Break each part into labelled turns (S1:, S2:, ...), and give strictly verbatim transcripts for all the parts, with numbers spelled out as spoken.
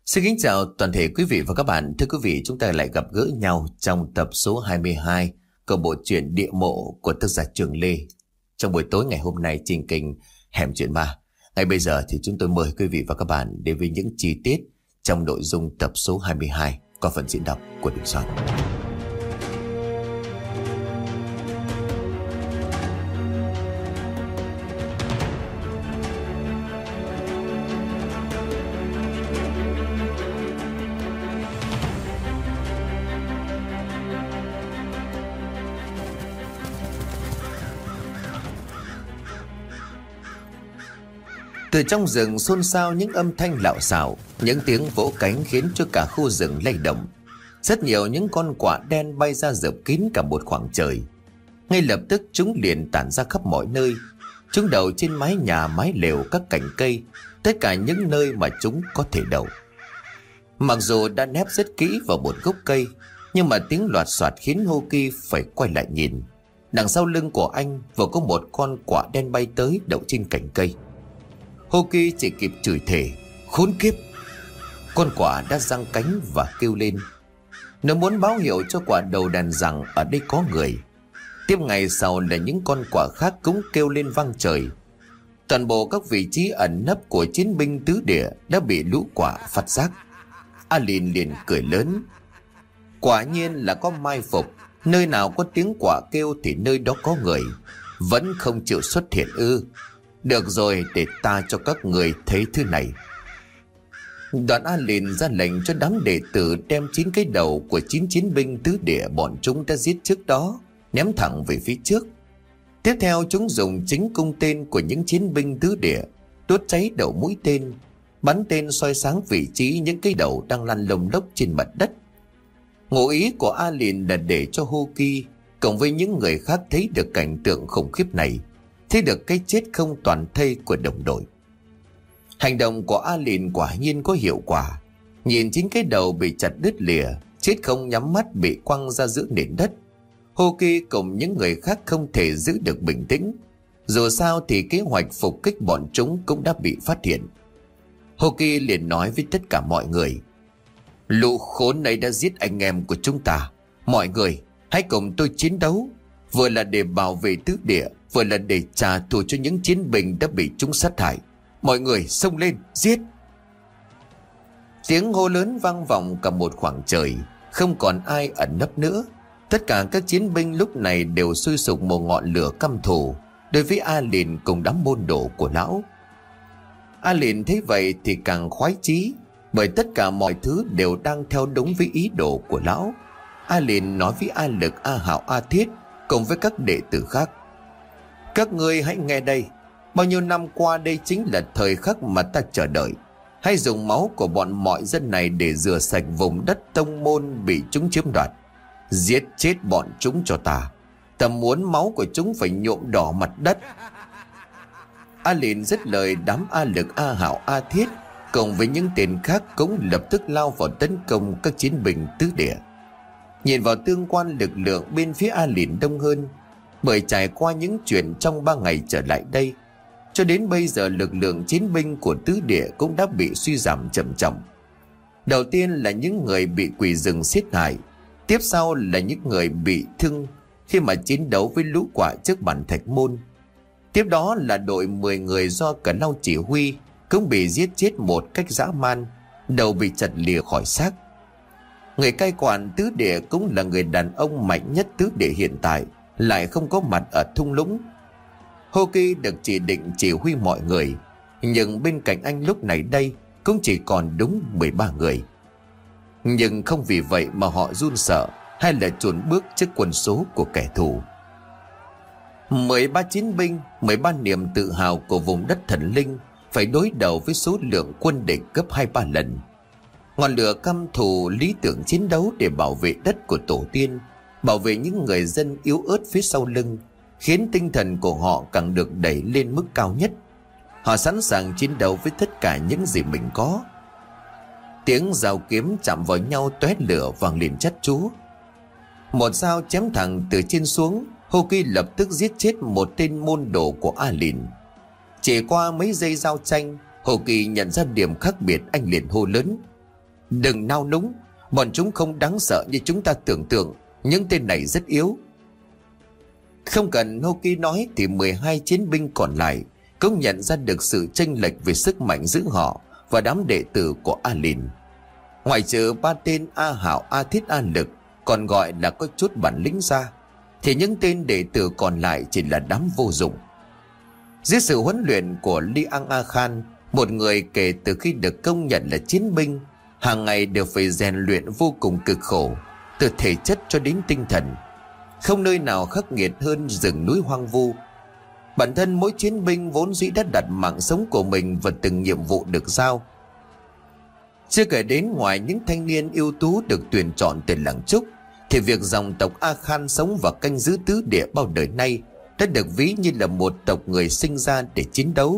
S1: Xin kính chào toàn thể quý vị và các bạn. Thưa quý vị, chúng ta lại gặp gỡ nhau trong tập số hai mươi hai của bộ truyện Địa Mộ của tác giả Trường Lê. Trong buổi tối ngày hôm nay trên kênh Hẻm Chuyện Ma. Ngay bây giờ thì chúng tôi mời quý vị và các bạn đến với những chi tiết trong nội dung tập số hai mươi hai qua phần diễn đọc của Đình Soạn. Từ trong rừng xôn xao những âm thanh lạo xạo, những tiếng vỗ cánh khiến cho cả khu rừng lay động. Rất nhiều những con quạ đen bay ra rợp kín cả một khoảng trời. Ngay lập tức chúng liền tản ra khắp mọi nơi. Chúng đậu trên mái nhà, mái lều, các cành cây, tất cả những nơi mà chúng có thể đậu. Mặc dù đã nép rất kỹ vào một gốc cây, nhưng mà tiếng loạt soạt khiến Hoki phải quay lại nhìn. Đằng sau lưng của anh vừa có một con quạ đen bay tới đậu trên cành cây. Hoki chỉ kịp chửi thề: khốn kiếp! Con quạ đã giang cánh và kêu lên. Nó muốn báo hiệu cho quả đầu đàn rằng ở đây có người. Tiếp ngày sau là những con quạ khác cũng kêu lên vang trời. Toàn bộ các vị trí ẩn nấp của chiến binh tứ địa đã bị lũ quạ phát giác. Alin liền cười lớn. Quả nhiên là có mai phục. Nơi nào có tiếng quạ kêu thì nơi đó có người. Vẫn không chịu xuất hiện ư? Được rồi, để ta cho các người thấy thứ này. Đoạn Alin ra lệnh cho đám đệ tử đem chín cái đầu của chín chiến binh tứ địa bọn chúng đã giết trước đó ném thẳng về phía trước. Tiếp theo chúng dùng chính cung tên của những chiến binh tứ địa đốt cháy đầu mũi tên, bắn tên soi sáng vị trí những cái đầu đang lăn lông lốc trên mặt đất. Ngụ ý của Alin là để cho Hoki cộng với những người khác thấy được cảnh tượng khủng khiếp này, thấy được cái chết không toàn thây của đồng đội. Hành động của Alin quả nhiên có hiệu quả. Nhìn chính cái đầu bị chặt đứt lìa, chết không nhắm mắt bị quăng ra giữa nền đất, Hoki cùng những người khác không thể giữ được bình tĩnh. Dù sao thì kế hoạch phục kích bọn chúng cũng đã bị phát hiện. Hoki liền nói với tất cả mọi người: lũ khốn ấy đã giết anh em của chúng ta. Mọi người hãy cùng tôi chiến đấu, vừa là để bảo vệ tứ địa, vừa là để trả thù cho những chiến binh đã bị chúng sát hại. Mọi người xông lên, giết! Tiếng hô lớn vang vọng cả một khoảng trời, không còn ai ẩn nấp nữa. Tất cả các chiến binh lúc này đều sôi sục một ngọn lửa căm thù đối với Alin cùng đám môn đồ của lão. Alin thấy vậy thì càng khoái chí, bởi tất cả mọi thứ đều đang theo đúng với ý đồ của lão. Alin nói với A Lực, A Hạo, A Thiết cùng với các đệ tử khác: các ngươi hãy nghe đây. Bao nhiêu năm qua đây chính là thời khắc mà ta chờ đợi. Hãy dùng máu của bọn mọi dân này để rửa sạch vùng đất tông môn bị chúng chiếm đoạt. Giết chết bọn chúng cho ta. Ta muốn máu của chúng phải nhuộm đỏ mặt đất. Alin dứt lời, đám A Lực, A Hạo, A Thiết cùng với những tên khác cũng lập tức lao vào tấn công các chiến binh tứ địa. Nhìn vào tương quan, lực lượng bên phía Alin đông hơn, bởi trải qua những chuyện trong ba ngày trở lại đây, cho đến bây giờ lực lượng chiến binh của tứ địa cũng đã bị suy giảm chậm chậm. Đầu tiên là những người bị quỷ rừng giết hại, tiếp sau là những người bị thương khi mà chiến đấu với lũ quạ trước bản Thạch Môn. Tiếp đó là đội mười người do Cả Lau chỉ huy cũng bị giết chết một cách dã man, đầu bị chặt lìa khỏi xác. Người cai quản tứ địa cũng là người đàn ông mạnh nhất tứ địa hiện tại lại không có mặt ở thung lũng. Hoki được chỉ định chỉ huy mọi người, nhưng bên cạnh anh lúc này đây cũng chỉ còn đúng mười ba người. Nhưng không vì vậy mà họ run sợ hay là chùn bước trước quân số của kẻ thù. mười ba chiến binh, mười ba niềm tự hào của vùng đất thần linh phải đối đầu với số lượng quân địch gấp hai ba lần. Ngọn lửa căm thù lý tưởng chiến đấu để bảo vệ đất của tổ tiên, bảo vệ những người dân yếu ớt phía sau lưng, khiến tinh thần của họ càng được đẩy lên mức cao nhất. Họ sẵn sàng chiến đấu với tất cả những gì mình có. Tiếng dao kiếm chạm vào nhau tóe lửa vang lên chát chúa. Một dao chém thẳng từ trên xuống, Hoki lập tức giết chết một tên môn đồ của Alin. Chỉ qua mấy giây giao tranh, Hoki nhận ra điểm khác biệt, anh liền hô lớn: Đừng nao núng, bọn chúng không đáng sợ như chúng ta tưởng tượng. Những tên này rất yếu. Không cần Hoki nói thì mười hai chiến binh còn lại cũng nhận ra được sự chênh lệch về sức mạnh giữa họ và đám đệ tử của Alin. Ngoại trừ ba tên A Hảo, A Thiết, A Lực còn gọi là có chút bản lĩnh ra, thì những tên đệ tử còn lại chỉ là đám vô dụng. Dưới sự huấn luyện của Liang A Khan, một người kể từ khi được công nhận là chiến binh, hàng ngày đều phải rèn luyện vô cùng cực khổ, từ thể chất cho đến tinh thần. Không nơi nào khắc nghiệt hơn rừng núi hoang vu. Bản thân mỗi chiến binh vốn dĩ đã đặt mạng sống của mình vào từng nhiệm vụ được giao. Chưa kể đến ngoài những thanh niên ưu tú được tuyển chọn từ làng Trúc, thì việc dòng tộc A Khan sống và canh giữ tứ địa bao đời nay đã được ví như là một tộc người sinh ra để chiến đấu.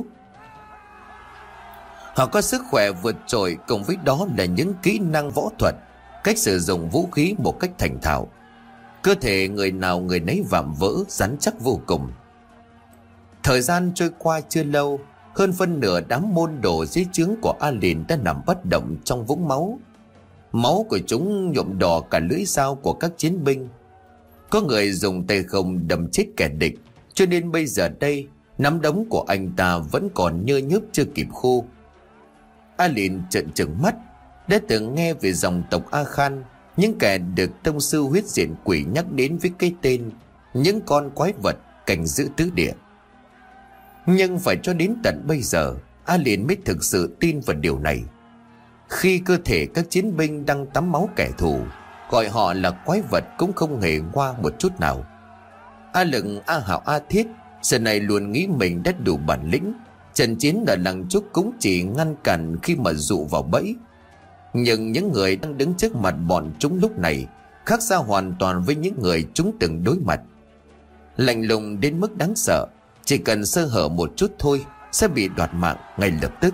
S1: Họ có sức khỏe vượt trội, cùng với đó là những kỹ năng võ thuật, cách sử dụng vũ khí một cách thành thạo. Cơ thể người nào người nấy vạm vỡ, rắn chắc vô cùng. Thời gian trôi qua chưa lâu, hơn phân nửa đám môn đồ dưới trướng của Alin đã nằm bất động trong vũng máu. Máu của chúng nhuộm đỏ cả lưỡi dao của các chiến binh. Có người dùng tay không đâm chết kẻ địch, cho nên bây giờ đây nắm đấm của anh ta vẫn còn nhơ nhớp chưa kịp khô. Alin trợn trừng mắt. Đã từng nghe về dòng tộc A Khan, những kẻ được tông sư huyết diện quỷ nhắc đến với cái tên những con quái vật canh giữ tứ địa. Nhưng phải cho đến tận bây giờ, Alin mới thực sự tin vào điều này. Khi cơ thể các chiến binh đang tắm máu kẻ thù, gọi họ là quái vật cũng không hề ngoa một chút nào. A Lực, A Hảo, A Thiết giờ này luôn nghĩ mình đã đủ bản lĩnh. Trận chiến ở làng Trúc cũng chỉ ngăn cản khi mà dụ vào bẫy. Nhưng những người đang đứng trước mặt bọn chúng lúc này khác xa hoàn toàn với những người chúng từng đối mặt. Lạnh lùng đến mức đáng sợ, chỉ cần sơ hở một chút thôi sẽ bị đoạt mạng ngay lập tức.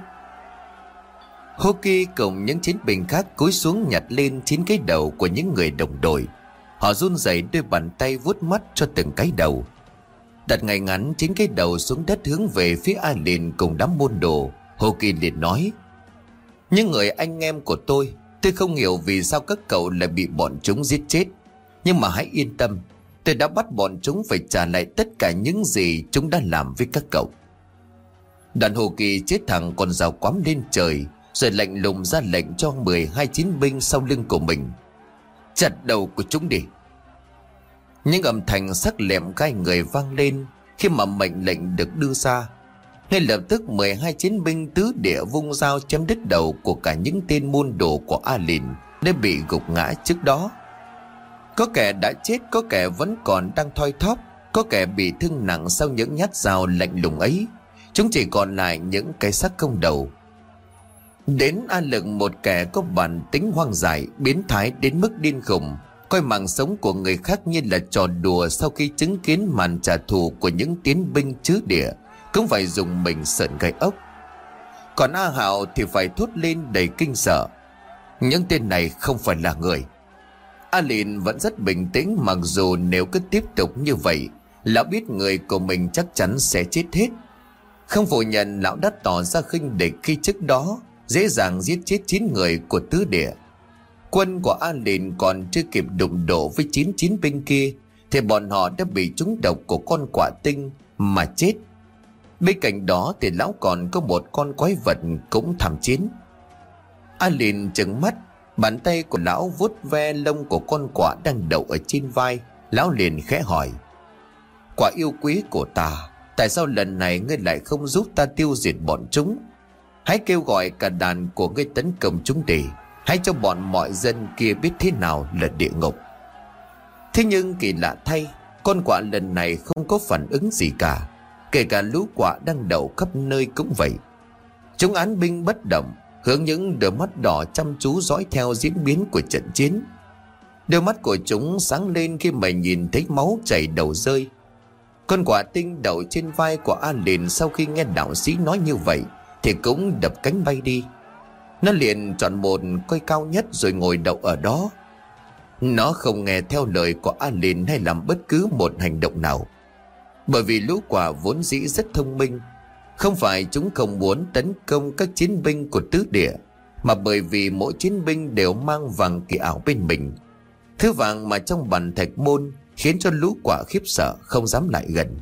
S1: Hoki cùng những chiến binh khác cúi xuống nhặt lên chín cái đầu của những người đồng đội. Họ run rẩy đôi bàn tay vuốt mắt cho từng cái đầu. Đặt ngay ngắn chín cái đầu xuống đất hướng về phía Alin cùng đám môn đồ, Hoki liền nói: những người anh em của tôi, tôi không hiểu vì sao các cậu lại bị bọn chúng giết chết. Nhưng mà hãy yên tâm, tôi đã bắt bọn chúng phải trả lại tất cả những gì chúng đã làm với các cậu. Đoàn Hoki chết thẳng con dao quắm lên trời, rồi lạnh lùng ra lệnh cho mười hai chiến binh sau lưng của mình: chặt đầu của chúng đi. Những âm thanh sắc lẹm gai người vang lên khi mà mệnh lệnh được đưa ra. Ngay lập tức mười hai chiến binh tứ địa vung dao chém đứt đầu của cả những tên môn đồ của Alin đã bị gục ngã trước đó. Có kẻ đã chết, có kẻ vẫn còn đang thoi thóp, có kẻ bị thương nặng sau những nhát dao lạnh lùng ấy. Chúng chỉ còn lại những cái xác không đầu. Đến A Lực, một kẻ có bản tính hoang dại, biến thái đến mức điên khùng, coi mạng sống của người khác như là trò đùa sau khi chứng kiến màn trả thù của những tiến binh trứ địa, cũng phải dùng mình sợn gai ốc. Còn A Hạo thì phải thốt lên đầy kinh sợ: những tên này không phải là người. Alin vẫn rất bình tĩnh, mặc dù nếu cứ tiếp tục như vậy, lão biết người của mình chắc chắn sẽ chết hết. Không phủ nhận lão đã tỏ ra khinh địch khi trước đó dễ dàng giết chết chín người của tứ địa. Quân của Alin còn chưa kịp đụng độ với chín chiến binh kia thì bọn họ đã bị trúng độc của con quạ tinh mà chết. Bên cạnh đó thì lão còn có một con quái vật cũng tham chiến. Alin trừng mắt, bàn tay của lão vuốt ve lông của con quạ đang đậu ở trên vai. Lão liền khẽ hỏi: quả yêu quý của ta, tại sao lần này ngươi lại không giúp ta tiêu diệt bọn chúng? Hãy kêu gọi cả đàn của ngươi tấn công chúng đi. Hãy cho bọn mọi dân kia biết thế nào là địa ngục. Thế nhưng kỳ lạ thay, con quạ lần này không có phản ứng gì cả. Kể cả lũ quạ đang đậu khắp nơi cũng vậy. Chúng án binh bất động, hướng những đôi mắt đỏ chăm chú dõi theo diễn biến của trận chiến. Đôi mắt của chúng sáng lên khi mà nhìn thấy máu chảy đầu rơi. Con quạ tinh đậu trên vai của Alin sau khi nghe đạo sĩ nói như vậy thì cũng đập cánh bay đi. Nó liền chọn một cây cao nhất rồi ngồi đậu ở đó. Nó không nghe theo lời của Alin hay làm bất cứ một hành động nào, bởi vì lũ quạ vốn dĩ rất thông minh. Không phải chúng không muốn tấn công các chiến binh của tứ địa, mà bởi vì mỗi chiến binh đều mang vàng kỳ ảo bên mình. Thứ vàng mà trong bàn thạch môn khiến cho lũ quạ khiếp sợ không dám lại gần.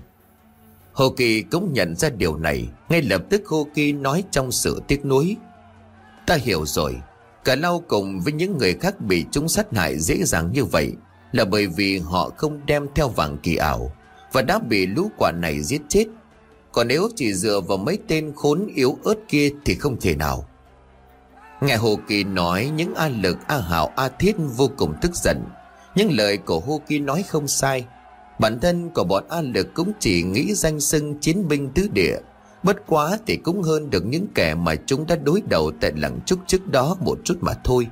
S1: Hồ Kỳ cũng nhận ra điều này. Ngay lập tức Hồ Kỳ nói trong sự tiếc nuối: "Ta hiểu rồi. Cả Lau cùng với những người khác bị chúng sát hại dễ dàng như vậy là bởi vì họ không đem theo vàng kỳ ảo và đã bị lũ quạ này giết chết. Còn nếu chỉ dựa vào mấy tên khốn yếu ớt kia thì không thể nào." Nghe Hồ Kỳ nói, những A Lực, A Hảo, A Thiết vô cùng tức giận. Những lời của Hồ Kỳ nói không sai. Bản thân của bọn A Lực cũng chỉ nghĩ danh xưng chiến binh tứ địa, bất quá thì cũng hơn được những kẻ mà chúng đã đối đầu tại làng Trúc trước đó một chút mà thôi.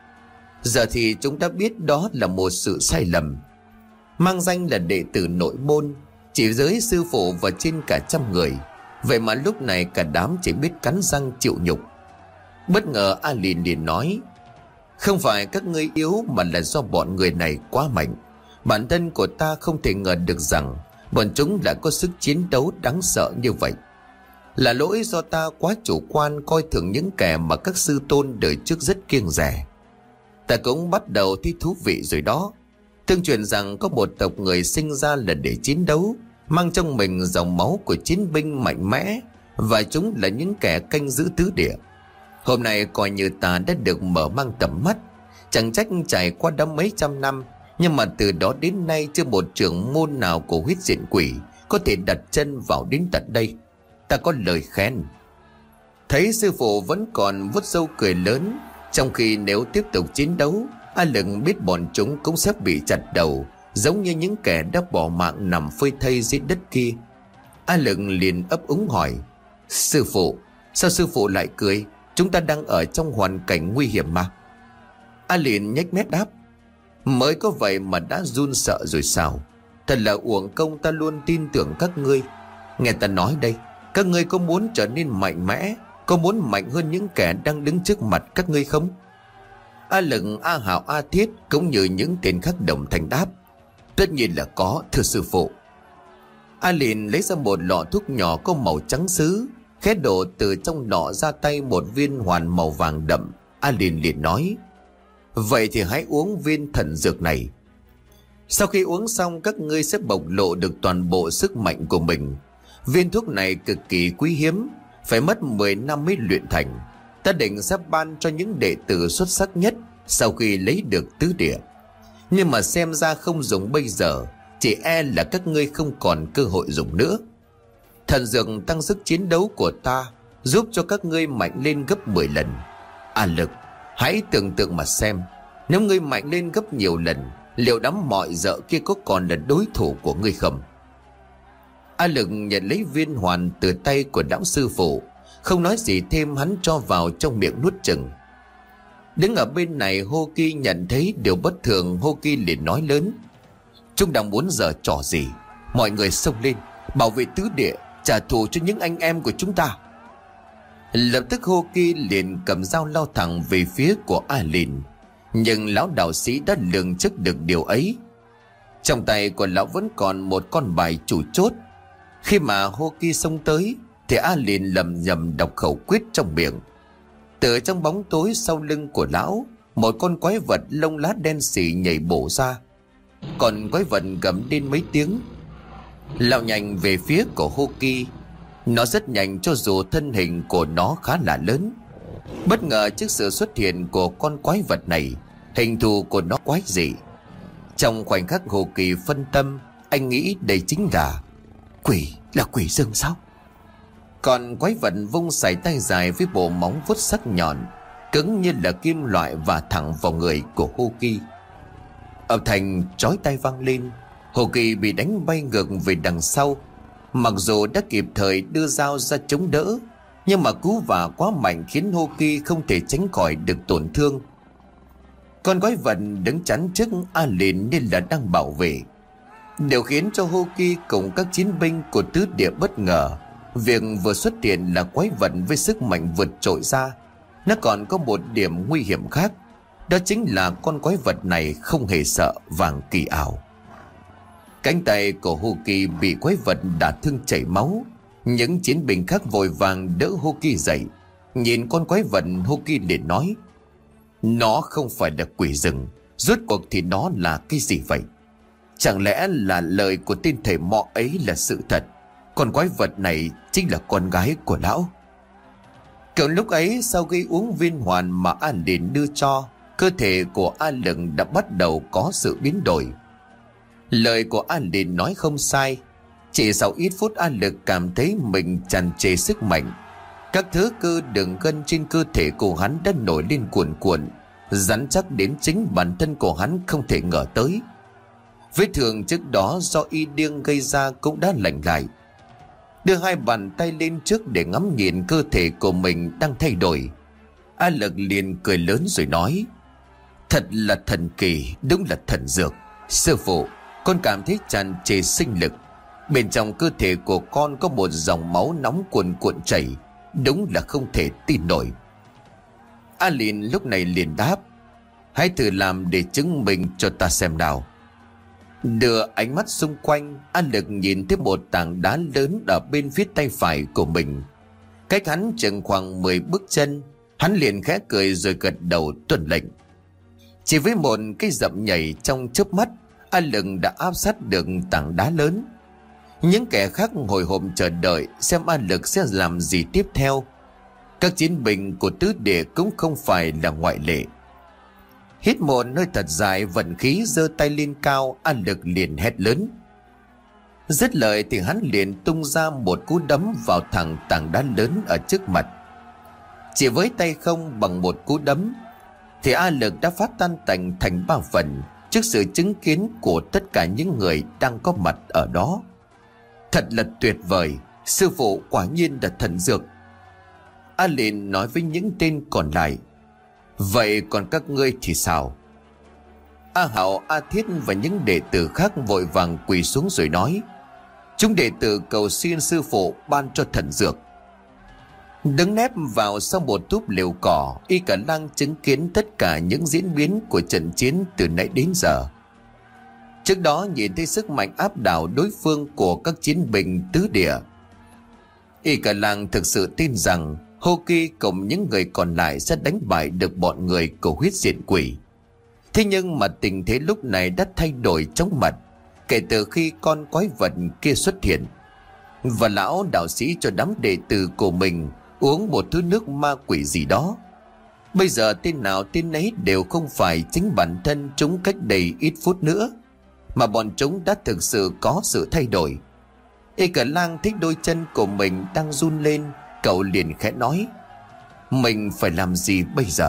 S1: Giờ thì chúng đã biết đó là một sự sai lầm. Mang danh là đệ tử nội môn, chỉ giới sư phụ và trên cả trăm người, vậy mà lúc này cả đám chỉ biết cắn răng chịu nhục. Bất ngờ A Lìn liền nói: "Không phải các ngươi yếu mà là do bọn người này quá mạnh. Bản thân của ta không thể ngờ được rằng bọn chúng đã có sức chiến đấu đáng sợ như vậy. Là lỗi do ta quá chủ quan coi thường những kẻ mà các sư tôn đời trước rất kiêng dè. Ta cũng bắt đầu thấy thú vị rồi đó. Tương truyền rằng có một tộc người sinh ra là để chiến đấu, mang trong mình dòng máu của chiến binh mạnh mẽ, và chúng là những kẻ canh giữ tứ địa. Hôm nay coi như ta đã được mở mang tầm mắt. Chẳng trách trải qua đã mấy trăm năm, nhưng mà từ đó đến nay chưa một trưởng môn nào của huyết diện quỷ có thể đặt chân vào đến tận đây. Ta có lời khen." Thấy sư phụ vẫn còn vuốt râu cười lớn, trong khi nếu tiếp tục chiến đấu, A Lực biết bọn chúng cũng sẽ bị chặt đầu, giống như những kẻ đã bỏ mạng nằm phơi thây dưới đất kia. A Lực liền ấp úng hỏi: "Sư phụ, sao sư phụ lại cười? Chúng ta đang ở trong hoàn cảnh nguy hiểm mà." A liền nhếch mép đáp: "Mới có vậy mà đã run sợ rồi sao? Thật là uổng công ta luôn tin tưởng các ngươi. Nghe ta nói đây, các ngươi có muốn trở nên mạnh mẽ, có muốn mạnh hơn những kẻ đang đứng trước mặt các ngươi không?" A Lực, A Hảo, A Thiết cũng như những tên khác đồng thanh đáp: "Tất nhiên là có, thưa sư phụ." A liền lấy ra một lọ thuốc nhỏ có màu trắng sứ, khẽ đổ từ trong lọ ra tay một viên hoàn màu vàng đậm. A liền liền nói: "Vậy thì hãy uống viên thần dược này. Sau khi uống xong, các ngươi sẽ bộc lộ được toàn bộ sức mạnh của mình. Viên thuốc này cực kỳ quý hiếm, phải mất mười năm mới luyện thành. Ta định sẽ ban cho những đệ tử xuất sắc nhất sau khi lấy được tứ địa. Nhưng mà xem ra không dùng bây giờ, chỉ e là các ngươi không còn cơ hội dùng nữa. Thần dược tăng sức chiến đấu của ta, giúp cho các ngươi mạnh lên gấp mười lần. A Lực, hãy tưởng tượng mà xem, nếu ngươi mạnh lên gấp nhiều lần, liệu đám mọi dợ kia có còn là đối thủ của ngươi không?" A Lực nhận lấy viên hoàn từ tay của lão sư phụ, không nói gì thêm, hắn cho vào trong miệng nuốt chừng. Đứng ở bên này, Hô Kỳ nhận thấy điều bất thường. Hô Kỳ liền nói lớn: "Chúng đang muốn giở trò gì? Mọi người xông lên, bảo vệ tứ địa, trả thù cho những anh em của chúng ta." Lập tức Hô Kỳ liền cầm dao lao thẳng về phía của A Lìn. Nhưng lão đạo sĩ đã lường trước được điều ấy. Trong tay của lão vẫn còn một con bài chủ chốt. Khi mà Hô Kỳ xông tới thì A Lìn lầm nhầm đọc khẩu quyết trong miệng. Từ trong bóng tối sau lưng của lão, một con quái vật lông lá đen xỉ nhảy bổ ra. Còn quái vật gầm lên mấy tiếng, lao nhanh về phía của Hô Kỳ. Nó rất nhanh cho dù thân hình của nó khá là lớn. Bất ngờ trước sự xuất hiện của con quái vật này, hình thù của nó quái dị. Trong khoảnh khắc Hồ Kỳ phân tâm, anh nghĩ đây chính là quỷ, là quỷ rừng sao? Còn quái vật vung sải tay dài với bộ móng vuốt sắc nhọn, cứng như là kim loại và thẳng vào người của Hồ Kỳ. Âm thanh chói tai vang lên, Hồ Kỳ bị đánh bay ngược về đằng sau. Mặc dù đã kịp thời đưa dao ra chống đỡ, nhưng mà cú vả quá mạnh khiến Hồ Kỳ không thể tránh khỏi được tổn thương. Con quái vật đứng chắn trước A Lìn nên là đang bảo vệ. Điều khiến cho Hồ Kỳ cùng các chiến binh của tứ địa bất ngờ, việc vừa xuất hiện là quái vật với sức mạnh vượt trội ra. Nó còn có một điểm nguy hiểm khác, đó chính là con quái vật này không hề sợ vàng kỳ ảo. Cánh tay của Hồ Kỳ bị quái vật đả thương chảy máu. Những chiến binh khác vội vàng đỡ Hồ Kỳ dậy. Nhìn con quái vật, Hoki liền nói: Nó không phải là quỷ rừng, rốt cuộc thì nó là cái gì vậy? Chẳng lẽ là lời của tên thầy mọ ấy là sự thật? Con quái vật này chính là con gái của lão. Cậu lúc ấy sau khi uống viên hoàn mà A Liền đưa cho, cơ thể của A Lực đã bắt đầu có sự biến đổi. Lời của A Liền nói không sai. Chỉ sau ít phút A Lực cảm thấy mình tràn trề sức mạnh. Các thứ cơ đường gân trên cơ thể của hắn đã nổi lên cuồn cuộn, rắn chắc đến chính bản thân của hắn không thể ngờ tới. Vết thương trước đó do y điên gây ra cũng đã lành lại. Đưa hai bàn tay lên trước để ngắm nhìn cơ thể của mình đang thay đổi, A Lực liền cười lớn rồi nói: Thật là thần kỳ, đúng là thần dược. Sư phụ, con cảm thấy tràn trề sinh lực. Bên trong cơ thể của con có một dòng máu nóng cuồn cuộn chảy, đúng là không thể tin nổi. A Liền lúc này liền đáp: Hãy thử làm để chứng minh cho ta xem nào. Đưa ánh mắt xung quanh, A Lực nhìn thấy một tảng đá lớn ở bên phía tay phải của mình, cách hắn chừng khoảng mười bước chân. Hắn liền khẽ cười rồi gật đầu tuân lệnh. Chỉ với một cái dậm nhảy trong chớp mắt, A Lực đã áp sát được tảng đá lớn. Những kẻ khác hồi hộp chờ đợi xem A Lực sẽ làm gì tiếp theo. Các chiến binh của tứ địa cũng không phải là ngoại lệ. Hít một hơi thật dài, vận khí giơ tay lên cao, A Lực liền hét lớn. Dứt lời thì hắn liền tung ra một cú đấm vào thẳng tảng đá lớn ở trước mặt. Chỉ với tay không, bằng một cú đấm thì A Lực đã phát tan tành thành ba phần trước sự chứng kiến của tất cả những người đang có mặt ở đó. Thật là tuyệt vời, sư phụ quả nhiên là thần dược. A liền nói với những tên còn lại: Vậy còn các ngươi thì sao? A Hạo, A Thiết và những đệ tử khác vội vàng quỳ xuống rồi nói: Chúng đệ tử cầu xin sư phụ ban cho thần dược. Đứng nép vào sau một túp lều cỏ, Y Cả Lang chứng kiến tất cả những diễn biến của trận chiến từ nãy đến giờ. Trước đó nhìn thấy sức mạnh áp đảo đối phương của các chiến binh tứ địa, Y Cả Lang thực sự tin rằng Hoki cùng những người còn lại sẽ đánh bại được bọn người của huyết diện quỷ. Thế nhưng mà tình thế lúc này đã thay đổi chóng mặt kể từ khi con quái vật kia xuất hiện, và lão đạo sĩ cho đám đệ tử của mình uống một thứ nước ma quỷ gì đó. Bây giờ tên nào tên ấy đều không phải chính bản thân chúng cách đây ít phút nữa, mà bọn chúng đã thực sự có sự thay đổi. Y Cả Lang thích đôi chân của mình đang run lên, cậu liền khẽ nói: Mình phải làm gì bây giờ?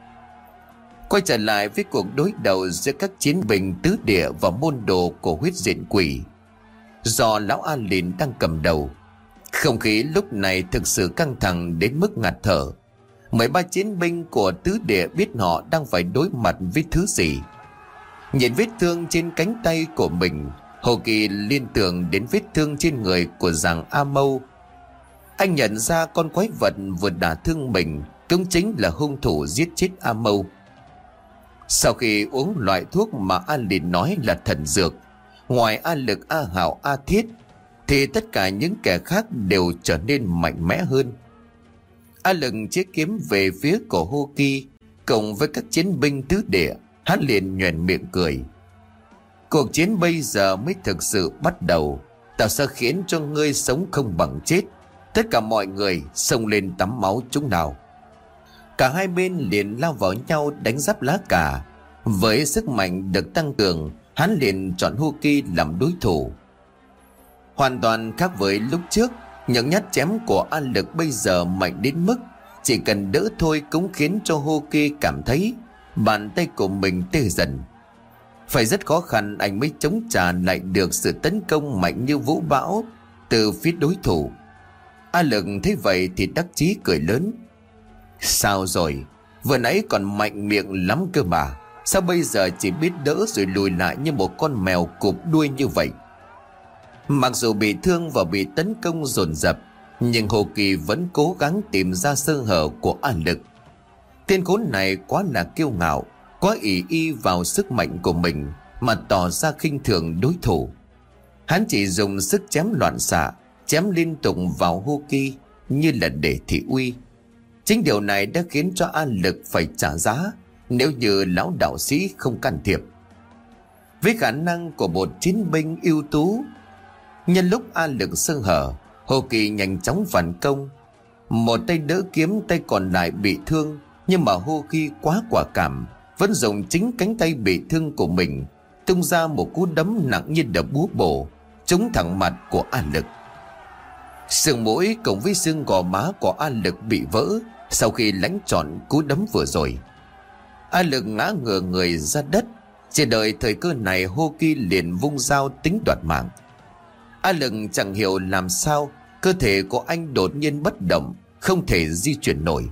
S1: Quay trở lại với cuộc đối đầu giữa các chiến binh tứ địa và môn đồ của huyết diện quỷ, do lão A Liền đang cầm đầu, không khí lúc này thực sự căng thẳng đến mức ngạt thở. Mười ba chiến binh của tứ địa biết họ đang phải đối mặt với thứ gì. Nhìn vết thương trên cánh tay của mình, Hồ Kỳ liên tưởng đến vết thương trên người của giàng A Mâu. Anh nhận ra con quái vật vừa đả thương mình cũng chính là hung thủ giết chết A Mâu. Sau khi uống loại thuốc mà A Liền nói là thần dược, ngoài A Lực, A Hạo, A Thiết thì tất cả những kẻ khác đều trở nên mạnh mẽ hơn. A Lực chiếc kiếm về phía của Hoki cùng với các chiến binh tứ địa, hắn liền nhoẻn miệng cười: Cuộc chiến bây giờ mới thực sự bắt đầu. Tao sẽ khiến cho ngươi sống không bằng chết. Tất cả mọi người xông lên tắm máu chúng nào. Cả hai bên liền lao vào nhau đánh giáp lá cà. Với sức mạnh được tăng cường, hắn liền chọn Hoki làm đối thủ. Hoàn toàn khác với lúc trước, những nhát chém của A Lực bây giờ mạnh đến mức chỉ cần đỡ thôi cũng khiến cho Hoki cảm thấy bàn tay của mình tê dần. Phải rất khó khăn anh mới chống trả lại được sự tấn công mạnh như vũ bão từ phía đối thủ. A Lực thấy vậy thì đắc chí cười lớn: Sao rồi? Vừa nãy còn mạnh miệng lắm cơ mà, sao bây giờ chỉ biết đỡ rồi lùi lại như một con mèo cụp đuôi như vậy? Mặc dù bị thương và bị tấn công dồn dập, nhưng Hồ Kỳ vẫn cố gắng tìm ra sơ hở của A Lực. Tên khốn này quá là kiêu ngạo, quá ỷ y vào sức mạnh của mình mà tỏ ra khinh thường đối thủ. Hắn chỉ dùng sức chém loạn xạ, chém liên tục vào Hoki như là để thị uy. Chính điều này đã khiến cho A Lực phải trả giá nếu như lão đạo sĩ không can thiệp. Với khả năng của một chiến binh ưu tú, nhân lúc A Lực sơ hở, Hồ Kỳ nhanh chóng phản công. Một tay đỡ kiếm, tay còn lại bị thương, nhưng mà Hồ Kỳ quá quả cảm, vẫn dùng chính cánh tay bị thương của mình tung ra một cú đấm nặng như đập búa bổ, trúng thẳng mặt của A Lực. Sườn mũi cùng với xương gò má của A Lực bị vỡ sau khi lãnh trọn cú đấm vừa rồi. A Lực ngã ngửa người ra đất. Chỉ đợi thời cơ này, Hô Kỳ liền vung dao tính đoạt mạng. A Lực chẳng hiểu làm sao cơ thể của anh đột nhiên bất động, không thể di chuyển nổi.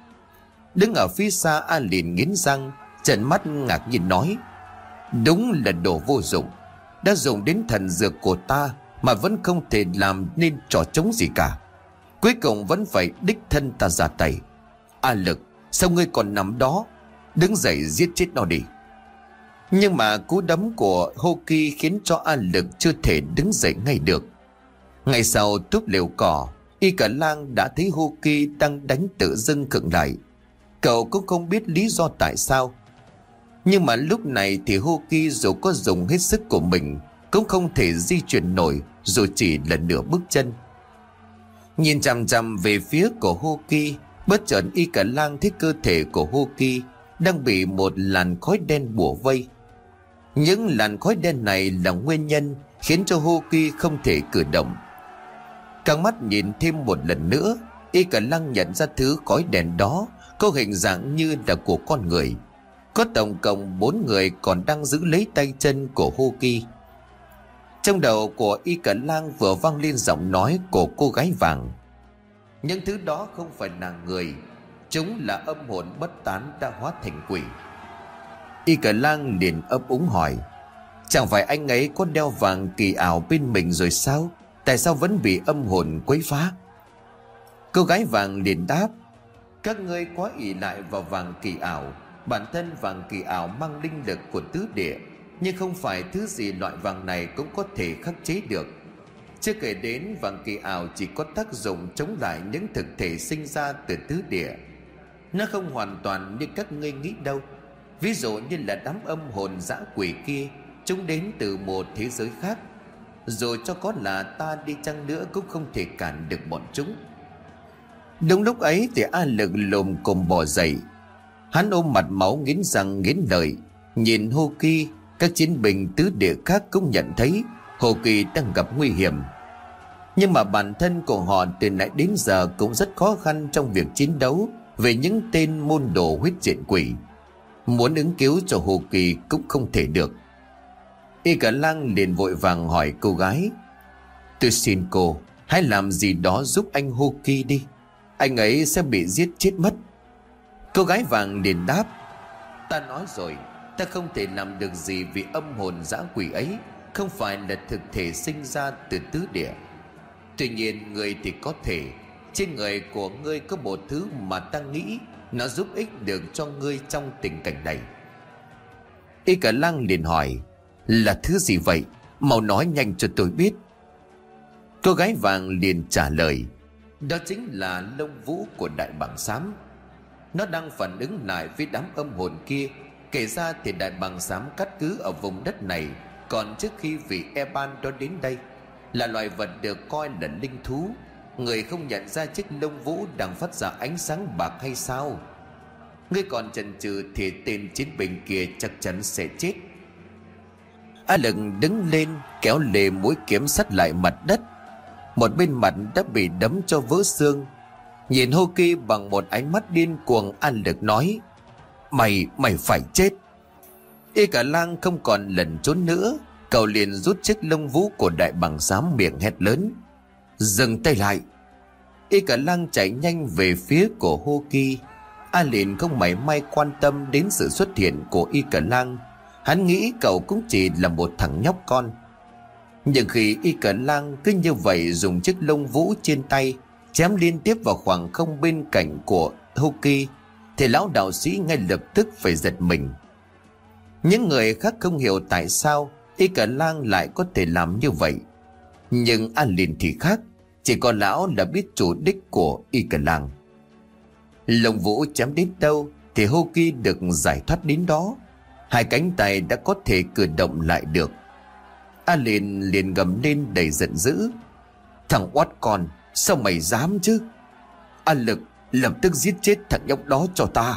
S1: Đứng ở phía xa, A liền nghiến răng, trợn mắt ngạc nhiên nói: đúng là đồ vô dụng, đã dùng đến thần dược của ta mà vẫn không thể làm nên trò trống gì cả. Cuối cùng vẫn phải đích thân ta ra tay. A Lực, sao ngươi còn nằm đó? Đứng dậy giết chết nó đi. Nhưng mà cú đấm của Hô Kỳ khiến cho A Lực chưa thể đứng dậy ngay được. Ngay sau túp lều cỏ, Y Cả Lang đã thấy Hô Kỳ đang đánh tự dưng khựng lại. Cậu cũng không biết lý do tại sao, nhưng mà lúc này thì Hô Kỳ dù có dùng hết sức của mình cũng không thể di chuyển nổi, dù chỉ là nửa bước chân. Nhìn chằm chằm về phía của Hô Kỳ, bất chợt Y Cả Lang thấy cơ thể của Hô Kỳ đang bị một làn khói đen bủa vây. Những làn khói đen này là nguyên nhân khiến cho Hô Kỳ không thể cử động. Căng mắt nhìn thêm một lần nữa, Y Cả Lang nhận ra thứ khói đen đó có hình dạng như là của con người. Có tổng cộng bốn người còn đang giữ lấy tay chân của Hô Kỳ. Trong đầu của Y Cả Lang vừa vang lên giọng nói của cô gái vàng: những thứ đó không phải là người, chúng là âm hồn bất tán đã hóa thành quỷ. Y Cả Lang liền ấp úng hỏi: chẳng phải anh ấy có đeo vàng kỳ ảo bên mình rồi sao? Tại sao vẫn bị âm hồn quấy phá? Cô gái vàng liền đáp: các ngươi quá ỷ lại vào vàng kỳ ảo. Bản thân vàng kỳ ảo mang linh lực của tứ địa, nhưng không phải thứ gì loại vàng này cũng có thể khắc chế được. Chưa kể đến vàng kỳ ảo chỉ có tác dụng chống lại những thực thể sinh ra từ tứ địa. Nó không hoàn toàn như các ngươi nghĩ đâu. Ví dụ như là đám âm hồn dã quỷ kia, chúng đến từ một thế giới khác. Dù cho có là ta đi chăng nữa cũng không thể cản được bọn chúng. Đúng lúc ấy thì A Lực lồm cồm bò dậy. Hắn ôm mặt máu, nghiến răng nghiến lợi nhìn Hô Kỳ. Các chiến binh tứ địa khác cũng nhận thấy Hô Kỳ đang gặp nguy hiểm, nhưng mà bản thân của họ từ nãy đến giờ cũng rất khó khăn trong việc chiến đấu về những tên môn đồ huyết diện quỷ. Muốn ứng cứu cho Hô Kỳ cũng không thể được. Y Cả Lang liền vội vàng hỏi cô gái: tôi xin cô hãy làm gì đó giúp anh Hô Kỳ đi, anh ấy sẽ bị giết chết mất. Cô gái vàng liền đáp: ta nói rồi, ta không thể làm được gì vì âm hồn dã quỷ ấy không phải là thực thể sinh ra từ tứ địa. Tuy nhiên người thì có thể. Trên người của ngươi có một thứ mà ta nghĩ nó giúp ích được cho ngươi trong tình cảnh này. Y Cả Lang liền hỏi: là thứ gì vậy? Mau nói nhanh cho tôi biết. Cô gái vàng liền trả lời: đó chính là lông vũ của đại bàng xám. Nó đang phản ứng lại với đám âm hồn kia. Kể ra thì đại bàng xám cát cứ ở vùng đất này còn trước khi vị Eban đó đến đây, là loài vật được coi là linh thú. Người không nhận ra chiếc lông vũ đang phát ra ánh sáng bạc hay sao? Ngươi còn chần chừ thì tên chiến binh kia chắc chắn sẽ chết. A Lực đứng lên kéo lê mũi kiếm sắt lại mặt đất. Một bên mặt đã bị đấm cho vỡ xương. Nhìn Hô Kỳ bằng một ánh mắt điên cuồng, A Lực nói: Mày, mày phải chết. Y Cả Lang không còn lẩn trốn nữa. Cậu liền rút chiếc lông vũ của đại bàng xám, miệng hét lớn: dừng tay lại. Y Cả Lang chạy nhanh về phía của Hô Kỳ. A liền không mảy may quan tâm đến sự xuất hiện của Y Cả Lang. Hắn nghĩ cậu cũng chỉ là một thằng nhóc con. Nhưng khi Y Cả Lang cứ như vậy dùng chiếc lông vũ trên tay chém liên tiếp vào khoảng không bên cạnh của Hô Kỳ, thì lão đạo sĩ ngay lập tức phải giật mình. Những người khác không hiểu tại sao Y Cả Lang lại có thể làm như vậy, nhưng A Liền thì khác. Chỉ có lão là biết chủ đích của Y Cả Lang. Lồng vũ chém đến đâu thì Hoki được giải thoát đến đó. Hai cánh tay đã có thể cử động lại được. Alin liền gầm lên đầy giận dữ: "Thằng oát con, sao mày dám chứ? A Lực, lập tức giết chết thằng nhóc đó cho ta."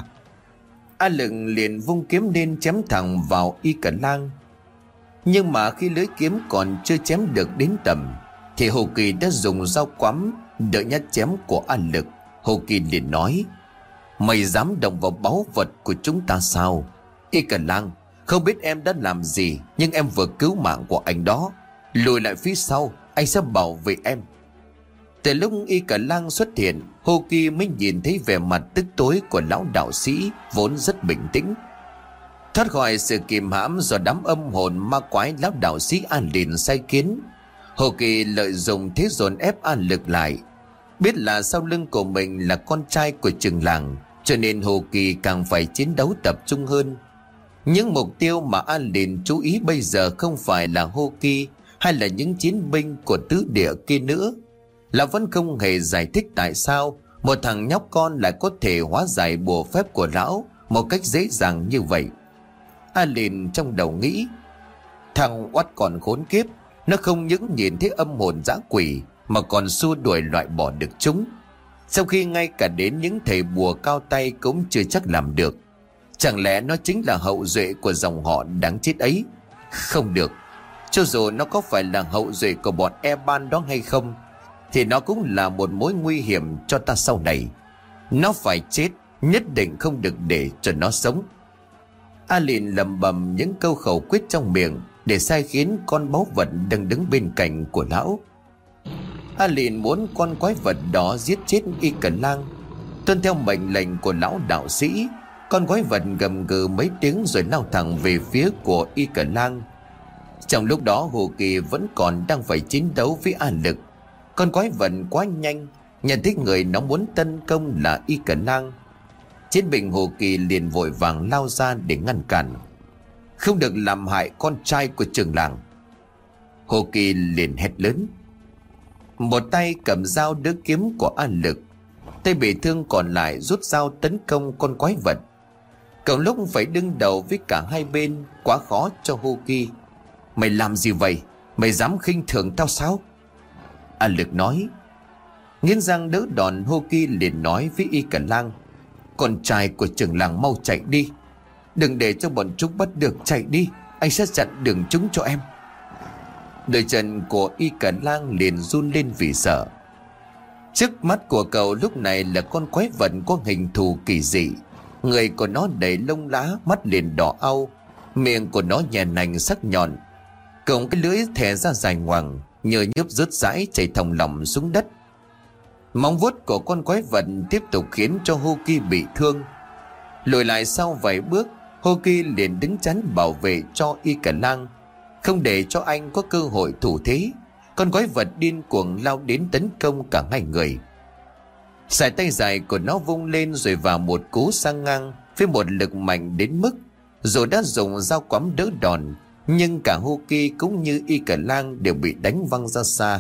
S1: A Lực liền vung kiếm lên chém thẳng vào Y Cẩn Lang. Nhưng mà khi lưỡi kiếm còn chưa chém được đến tầm thì Hồ Kỳ đã dùng dao quắm đỡ nhát chém của A Lực. Hồ Kỳ liền nói: "Mày dám động vào báu vật của chúng ta sao? Y Cẩn Lang, không biết em đã làm gì, nhưng em vừa cứu mạng của anh đó. Lùi lại phía sau, anh sẽ bảo vệ em." Từ lúc Y Cẩn Lang xuất hiện, Hồ Kỳ mới nhìn thấy vẻ mặt tức tối của lão đạo sĩ vốn rất bình tĩnh. Thoát khỏi sự kìm hãm do đám âm hồn ma quái lão đạo sĩ An Lìn sai khiến, Hồ Kỳ lợi dụng thế dồn ép An Lực lại. Biết là sau lưng của mình là con trai của trường làng, cho nên Hồ Kỳ càng phải chiến đấu tập trung hơn. Những mục tiêu mà An Lìn chú ý bây giờ không phải là Hồ Kỳ hay là những chiến binh của tứ địa kia nữa. Là vẫn không hề giải thích tại sao một thằng nhóc con lại có thể hóa giải bùa phép của lão một cách dễ dàng như vậy. An Lìn trong đầu nghĩ: thằng oát còn khốn kiếp, nó không những nhìn thấy âm hồn dã quỷ mà còn xua đuổi loại bỏ được chúng, sau khi ngay cả đến những thầy bùa cao tay cũng chưa chắc làm được. Chẳng lẽ nó chính là hậu duệ của dòng họ đáng chết ấy? Không được. Cho dù nó có phải là hậu duệ của bọn Eban đó hay không, thì nó cũng là một mối nguy hiểm cho ta sau này. Nó phải chết, nhất định không được để cho nó sống. Alin lẩm bẩm những câu khẩu quyết trong miệng để sai khiến con báu vật đang đứng bên cạnh của lão. Alin muốn con quái vật đó giết chết Y Cẩn Lang. Tuân theo mệnh lệnh của lão đạo sĩ, con quái vật gầm gừ mấy tiếng rồi lao thẳng về phía của Y Cẩn Lang. Trong lúc đó Hồ Kỳ vẫn còn đang phải chiến đấu với A Lực. Con quái vật quá nhanh, nhận thấy người nó muốn tấn công là Y Cẩn Lang. Chiến binh Hồ Kỳ liền vội vàng lao ra để ngăn cản: "Không được làm hại con trai của trưởng làng." Hồ Kỳ liền hét lớn. Một tay cầm dao đỡ kiếm của A Lực, tay bị thương còn lại rút dao tấn công con quái vật. Cậu lúc phải đương đầu với cả hai bên quá khó cho Hồ Kỳ. "Mày làm gì vậy? Mày dám khinh thường tao sao?" A Lực nói. Nghiến răng đỡ đòn, Hồ Kỳ liền nói với Y Cẩn Lang: "Con trai của trưởng làng mau chạy đi, đừng để cho bọn chúng bắt được, chạy đi, anh sẽ chặn đường chúng cho em." Đôi chân của Y Cẩn Lang liền run lên vì sợ. Trước mắt của cậu lúc này là con quái vật có hình thù kỳ dị. Người của nó đầy lông lá, mắt liền đỏ au, miệng của nó nhè nành sắc nhọn, cộng cái lưỡi thè ra dài ngoằng, nhờ nhớp rớt rãi chảy thòng lòng xuống đất. Móng vuốt của con quái vật tiếp tục khiến cho Hồ Kỳ bị thương. Lùi lại sau vài bước, Hồ Kỳ liền đứng chắn bảo vệ cho Y Cẩn Lang, không để cho anh có cơ hội thủ thế. Con quái vật điên cuồng lao đến tấn công cả hai người. Sải tay dài của nó vung lên rồi vào một cú sang ngang với một lực mạnh đến mức dù đã dùng dao quắm đỡ đòn, nhưng cả Hồ Kỳ cũng như Y Cẩn Lang đều bị đánh văng ra xa.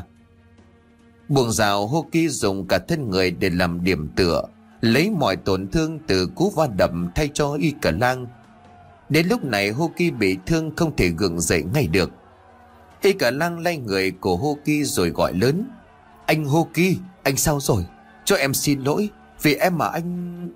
S1: Buông dao, Hồ Kỳ dùng cả thân người để làm điểm tựa, lấy mọi tổn thương từ cú va đập thay cho Y Cẩn Lang. Đến lúc này Hồ Kỳ bị thương không thể gượng dậy ngay được. Y Cẩn Lang lay người của Hồ Kỳ rồi gọi lớn: "Anh Hồ Kỳ, anh sao rồi? Cho em xin lỗi, vì em mà anh..."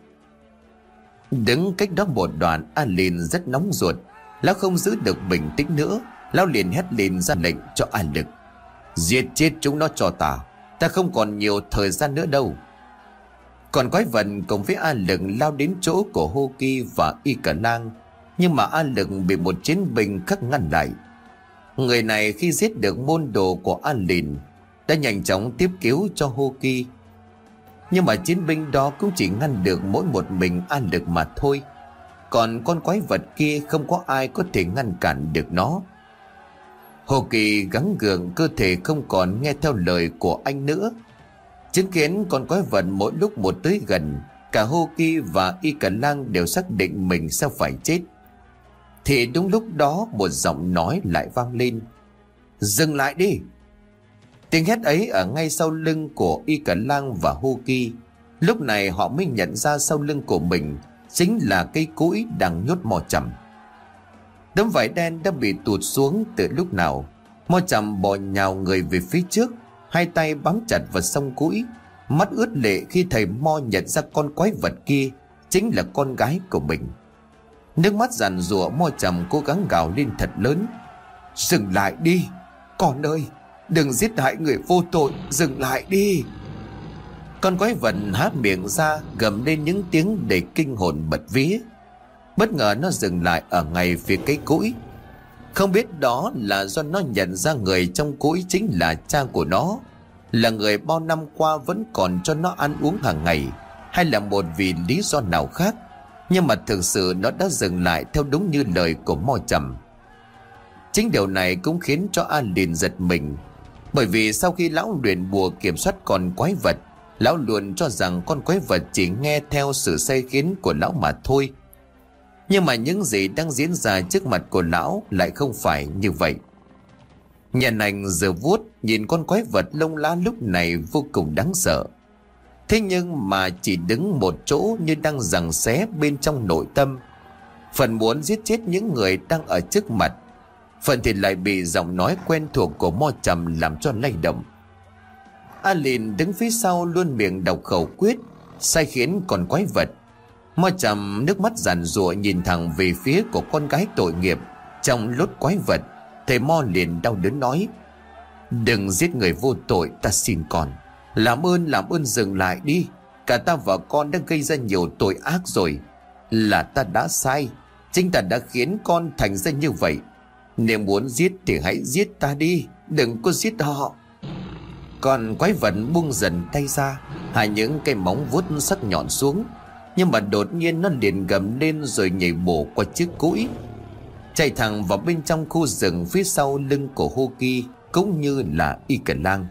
S1: Đứng cách đó một đoạn, Alin rất nóng ruột. Lão không giữ được bình tĩnh nữa, lão liền hét lên ra lệnh cho A Lực: "Giết chết chúng nó cho ta, ta không còn nhiều thời gian nữa đâu." Còn quái vật cùng với A Lực lao đến chỗ của Hồ Kỳ và Y Cẩn Lang, nhưng mà A Lực bị một chiến binh khắc ngăn lại. Người này khi giết được môn đồ của Alin đã nhanh chóng tiếp cứu cho Hồ Kỳ, nhưng mà chiến binh đó cũng chỉ ngăn được mỗi một mình A Lực mà thôi. Còn con quái vật kia không có ai có thể ngăn cản được nó. Hồ Kỳ gắng gượng, cơ thể không còn nghe theo lời của anh nữa. Chứng kiến con quái vật mỗi lúc một tới gần, cả Hồ Kỳ và Y Cẩn Lang đều xác định mình sẽ phải chết. Thì đúng lúc đó một giọng nói lại vang lên: "Dừng lại đi!" Tiếng hét ấy ở ngay sau lưng của Y Cẩn Lang và Hồ Kỳ. Lúc này họ mới nhận ra sau lưng của mình chính là cây cối đang nhốt Mo Chậm. Tấm vải đen đã bị tụt xuống từ lúc nào. Mo Chậm bò nhào người về phía trước, hai tay bám chặt vào song cũi, mắt ướt lệ khi thầy Mo nhận ra con quái vật kia chính là con gái của mình. Nước mắt giàn giụa, Mo Chậm cố gắng gào lên thật lớn: "Dừng lại đi, con ơi, đừng giết hại người vô tội, dừng lại đi." Con quái vật há miệng ra gầm lên những tiếng đầy kinh hồn bật vía. Bất ngờ nó dừng lại ở ngay phía cây cối. Không biết đó là do nó nhận ra người trong cối chính là cha của nó, là người bao năm qua vẫn còn cho nó ăn uống hàng ngày, hay là một vì lý do nào khác. Nhưng mà thực sự nó đã dừng lại theo đúng như lời của Mo Chậm. Chính điều này cũng khiến cho Alin giật mình, bởi vì sau khi lão luyện bùa kiểm soát con quái vật, lão luôn cho rằng con quái vật chỉ nghe theo sự sai khiến của lão mà thôi. Nhưng mà những gì đang diễn ra trước mặt của lão lại không phải như vậy. Nhàn Anh giờ vuốt nhìn con quái vật lông lá lúc này vô cùng đáng sợ. Thế nhưng mà chỉ đứng một chỗ như đang giằng xé bên trong nội tâm. Phần muốn giết chết những người đang ở trước mặt, phần thì lại bị giọng nói quen thuộc của Mo Chậm làm cho lay động. Alin đứng phía sau luôn miệng đọc khẩu quyết sai khiến con quái vật. Mo Chậm nước mắt giàn giụa nhìn thẳng về phía của con gái tội nghiệp trong lốt quái vật. Thầy Mo liền đau đớn nói: "Đừng giết người vô tội, ta xin con. Làm ơn làm ơn dừng lại đi. Cả ta và con đã gây ra nhiều tội ác rồi. Là ta đã sai, chính ta đã khiến con thành ra như vậy. Nếu muốn giết thì hãy giết ta đi, đừng có giết họ." Còn quái vật buông dần tay ra, hai những cây móng vuốt sắc nhọn xuống. Nhưng mà đột nhiên nó liền gầm lên rồi nhảy bổ qua chiếc cũi, chạy thẳng vào bên trong khu rừng phía sau lưng của Hoki cũng như là Y Cờ Lang.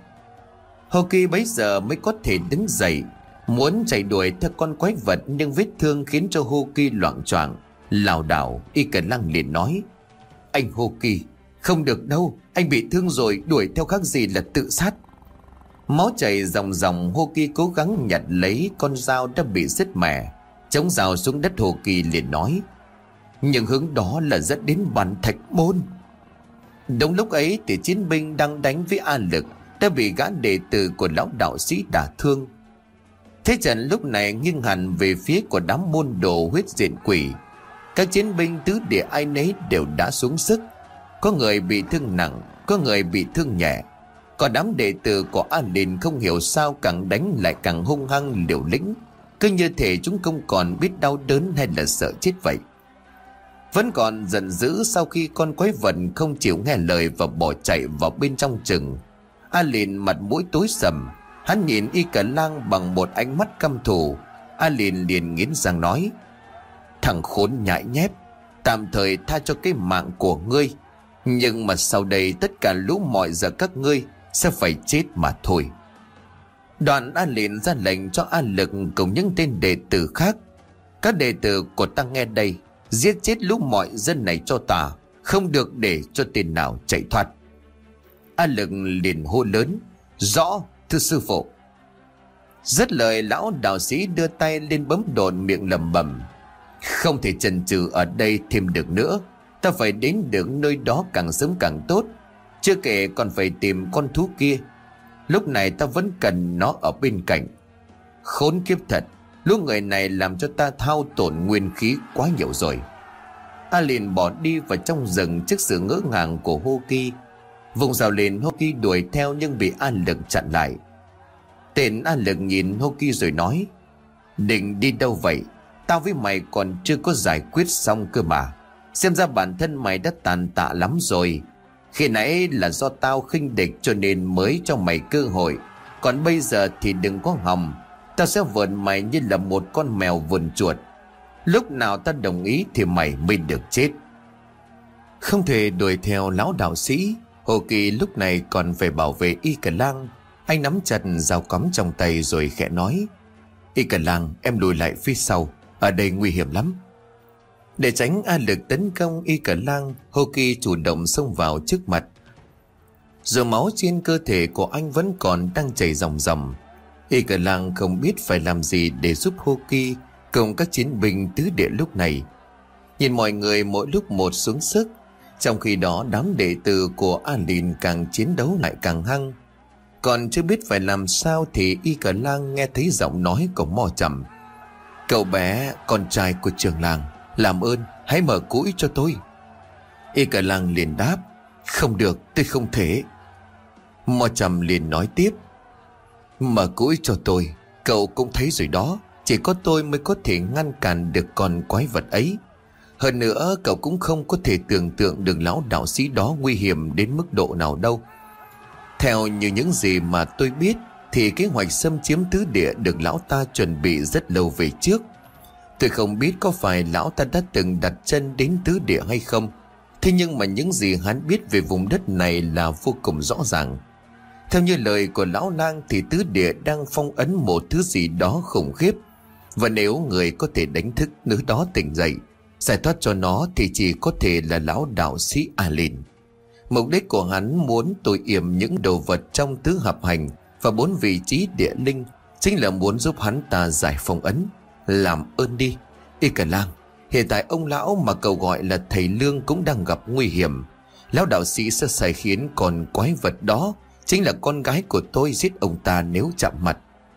S1: Hoki bấy giờ mới có thể đứng dậy, muốn chạy đuổi theo con quái vật, nhưng vết thương khiến cho Hoki loạng choạng lảo đảo. Y Cờ Lang liền nói: "Anh Hoki, không được đâu, anh bị thương rồi, đuổi theo khác gì là tự sát." Máu chảy ròng ròng, Hoki cố gắng nhặt lấy con dao đã bị sứt mẻ, chống dao xuống đất. Hoki liền nói: "Nhưng hướng đó là dẫn đến bản Thạch Môn." Đúng lúc ấy thì chiến binh đang đánh với A Lực đã bị gã đệ tử của lão đạo sĩ đả thương. Thế trận lúc này nghiêng hẳn về phía của đám môn đồ huyết diện quỷ. Các chiến binh tứ địa ai nấy đều đã xuống sức, có người bị thương nặng, có người bị thương nhẹ. Còn đám đệ tử của Alin không hiểu sao càng đánh lại càng hung hăng liều lĩnh, cứ như thể chúng không còn biết đau đớn hay là sợ chết vậy. Vẫn còn giận dữ sau khi con quái vật không chịu nghe lời và bỏ chạy vào bên trong rừng. Alin mặt mũi tối sầm, hắn nhìn Y Cờ Lang bằng một ánh mắt căm thù. Alin liền nghiến răng nói: "Thằng khốn nhãi nhép, tạm thời tha cho cái mạng của ngươi, nhưng mà sau đây tất cả lũ mọi giờ các ngươi sẽ phải chết mà thôi." Đoạn Alin ra lệnh cho A Lực cùng những tên đệ tử khác: "Các đệ tử của ta nghe đây, giết chết lũ mọi dân này cho ta, không được để cho tên nào chạy thoát." A Lực liền hô lớn: "Rõ, thưa sư phụ." Dứt lời, lão đạo sĩ đưa tay lên bấm đồn, miệng lẩm bẩm: "Không thể chần chừ ở đây thêm được nữa, ta phải đến được nơi đó càng sớm càng tốt. Chưa kể còn phải tìm con thú kia, lúc này ta vẫn cần nó ở bên cạnh. Khốn kiếp thật, lũ người này làm cho ta thao tổn nguyên khí quá nhiều rồi." Alin bỏ đi vào trong rừng trước sự ngỡ ngàng của Hoki. Vùng rào lên, Hoki đuổi theo nhưng bị A Lực chặn lại. Tên A Lực nhìn Hoki rồi nói: "Định đi đâu vậy? Tao với mày còn chưa có giải quyết xong cơ mà. Xem ra bản thân mày đã tàn tạ lắm rồi. Khi nãy là do tao khinh địch cho nên mới cho mày cơ hội, còn bây giờ thì đừng có hòng. Tao sẽ vờn mày như là một con mèo vờn chuột. Lúc nào ta đồng ý thì mày mới được chết." Không thể đuổi theo lão đạo sĩ, Hoki lúc này còn phải bảo vệ Y Cờ Lang. Anh nắm chặt dao cắm trong tay rồi khẽ nói: "Y Cờ Lang, em lùi lại phía sau, ở đây nguy hiểm lắm." Để tránh A Lực tấn công Y Cờ Lang, Hoki chủ động xông vào trước mặt. Giờ máu trên cơ thể của anh vẫn còn đang chảy ròng ròng. Y Cờ Lang không biết phải làm gì để giúp Hoki cùng các chiến binh tứ địa lúc này. Nhìn mọi người mỗi lúc một xuống sức, trong khi đó đám đệ tử của Alin càng chiến đấu lại càng hăng. Còn chưa biết phải làm sao thì Y Cờ Lang nghe thấy giọng nói của Mo Trầm. Cậu bé, con trai của trưởng làng, làm ơn hãy mở cũi cho tôi. Y Cờ Lang liền đáp, không được, tôi không thể. Mo Trầm liền nói tiếp, mở cũi cho tôi, cậu cũng thấy rồi đó, chỉ có tôi mới có thể ngăn cản được con quái vật ấy. Hơn nữa cậu cũng không có thể tưởng tượng được lão đạo sĩ đó nguy hiểm đến mức độ nào đâu. Theo như những gì mà tôi biết thì kế hoạch xâm chiếm tứ địa được lão ta chuẩn bị rất lâu về trước. Tôi không biết có phải lão ta đã từng đặt chân đến tứ địa hay không, thế nhưng mà những gì hắn biết về vùng đất này là vô cùng rõ ràng. Theo như lời của lão lang thì tứ địa đang phong ấn một thứ gì đó khủng khiếp, và nếu người có thể đánh thức nữ đó tỉnh dậy, giải thoát cho nó thì chỉ có thể là lão đạo sĩ Alin. Mục đích của hắn muốn tôi yểm những đồ vật trong tứ hợp hành và bốn vị trí địa linh, chính là muốn giúp hắn ta giải phong ấn. Làm ơn đi, Y Cờ Lang, hiện tại ông lão mà cậu gọi là thầy Lương cũng đang gặp nguy hiểm. Lão đạo sĩ sẽ sai khiến con quái vật đó chính là con gái của tôi giết ông ta nếu chạm mặt.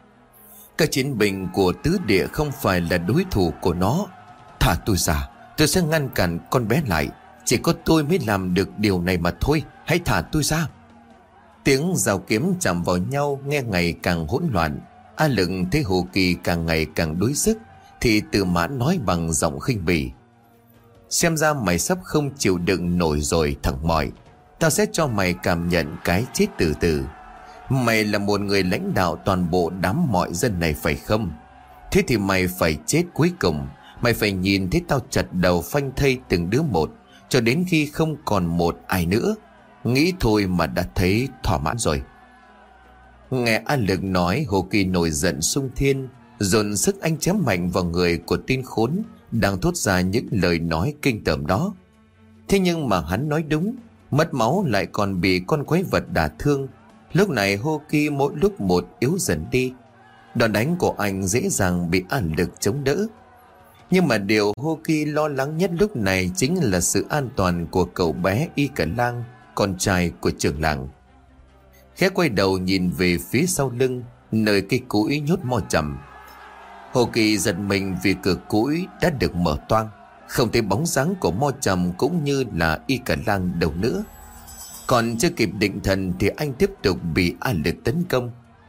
S1: Các chiến binh của tứ địa không phải là đối thủ của nó. Thả tôi ra, tôi sẽ ngăn cản con bé lại. Chỉ có tôi mới làm được điều này mà thôi, hãy thả tôi ra. Tiếng dao kiếm chạm vào nhau nghe ngày càng hỗn loạn. A Lực thấy Hồ Kỳ càng ngày càng đuối sức thì Từ Mãn nói bằng giọng khinh bỉ, xem ra mày sắp không chịu đựng nổi rồi thằng mỏi. Tao sẽ cho mày cảm nhận cái chết từ từ. Mày là một người lãnh đạo toàn bộ đám mọi dân này phải không? Thế thì mày phải chết cuối cùng. Mày phải nhìn thấy tao chặt đầu phanh thây từng đứa một, cho đến khi không còn một ai nữa. Nghĩ thôi mà đã thấy thỏa mãn rồi. Nghe A Lực nói, Hồ Kỳ nổi giận xung thiên, dồn sức anh chém mạnh vào người của tên khốn đang thốt ra những lời nói kinh tởm đó. Thế nhưng mà hắn nói đúng, mất máu lại còn bị con quái vật đả thương. Lúc này Hồ Kỳ mỗi lúc một yếu dần đi. Đòn đánh của anh dễ dàng bị A Lực chống đỡ. Nhưng mà điều Hồ Kỳ lo lắng nhất lúc này chính là sự an toàn của cậu bé Y Cờ Lang, con trai của trưởng làng. Khẽ quay đầu nhìn về phía sau lưng, nơi cây cũi nhốt Mo Trầm. Hồ Kỳ giật mình vì cửa cũi đã được mở toang, không thấy bóng dáng của Mo Trầm cũng như là Y Cờ Lang đâu nữa. Còn chưa kịp định thần thì anh tiếp tục bị A Lực tấn công.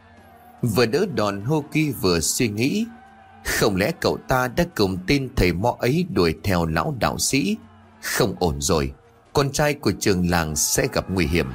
S1: Vừa đỡ đòn, Hồ Kỳ vừa suy nghĩ, không lẽ cậu ta đã cùng tên thầy Mo ấy đuổi theo lão đạo sĩ? Không ổn rồi, con trai của trường làng sẽ gặp nguy hiểm.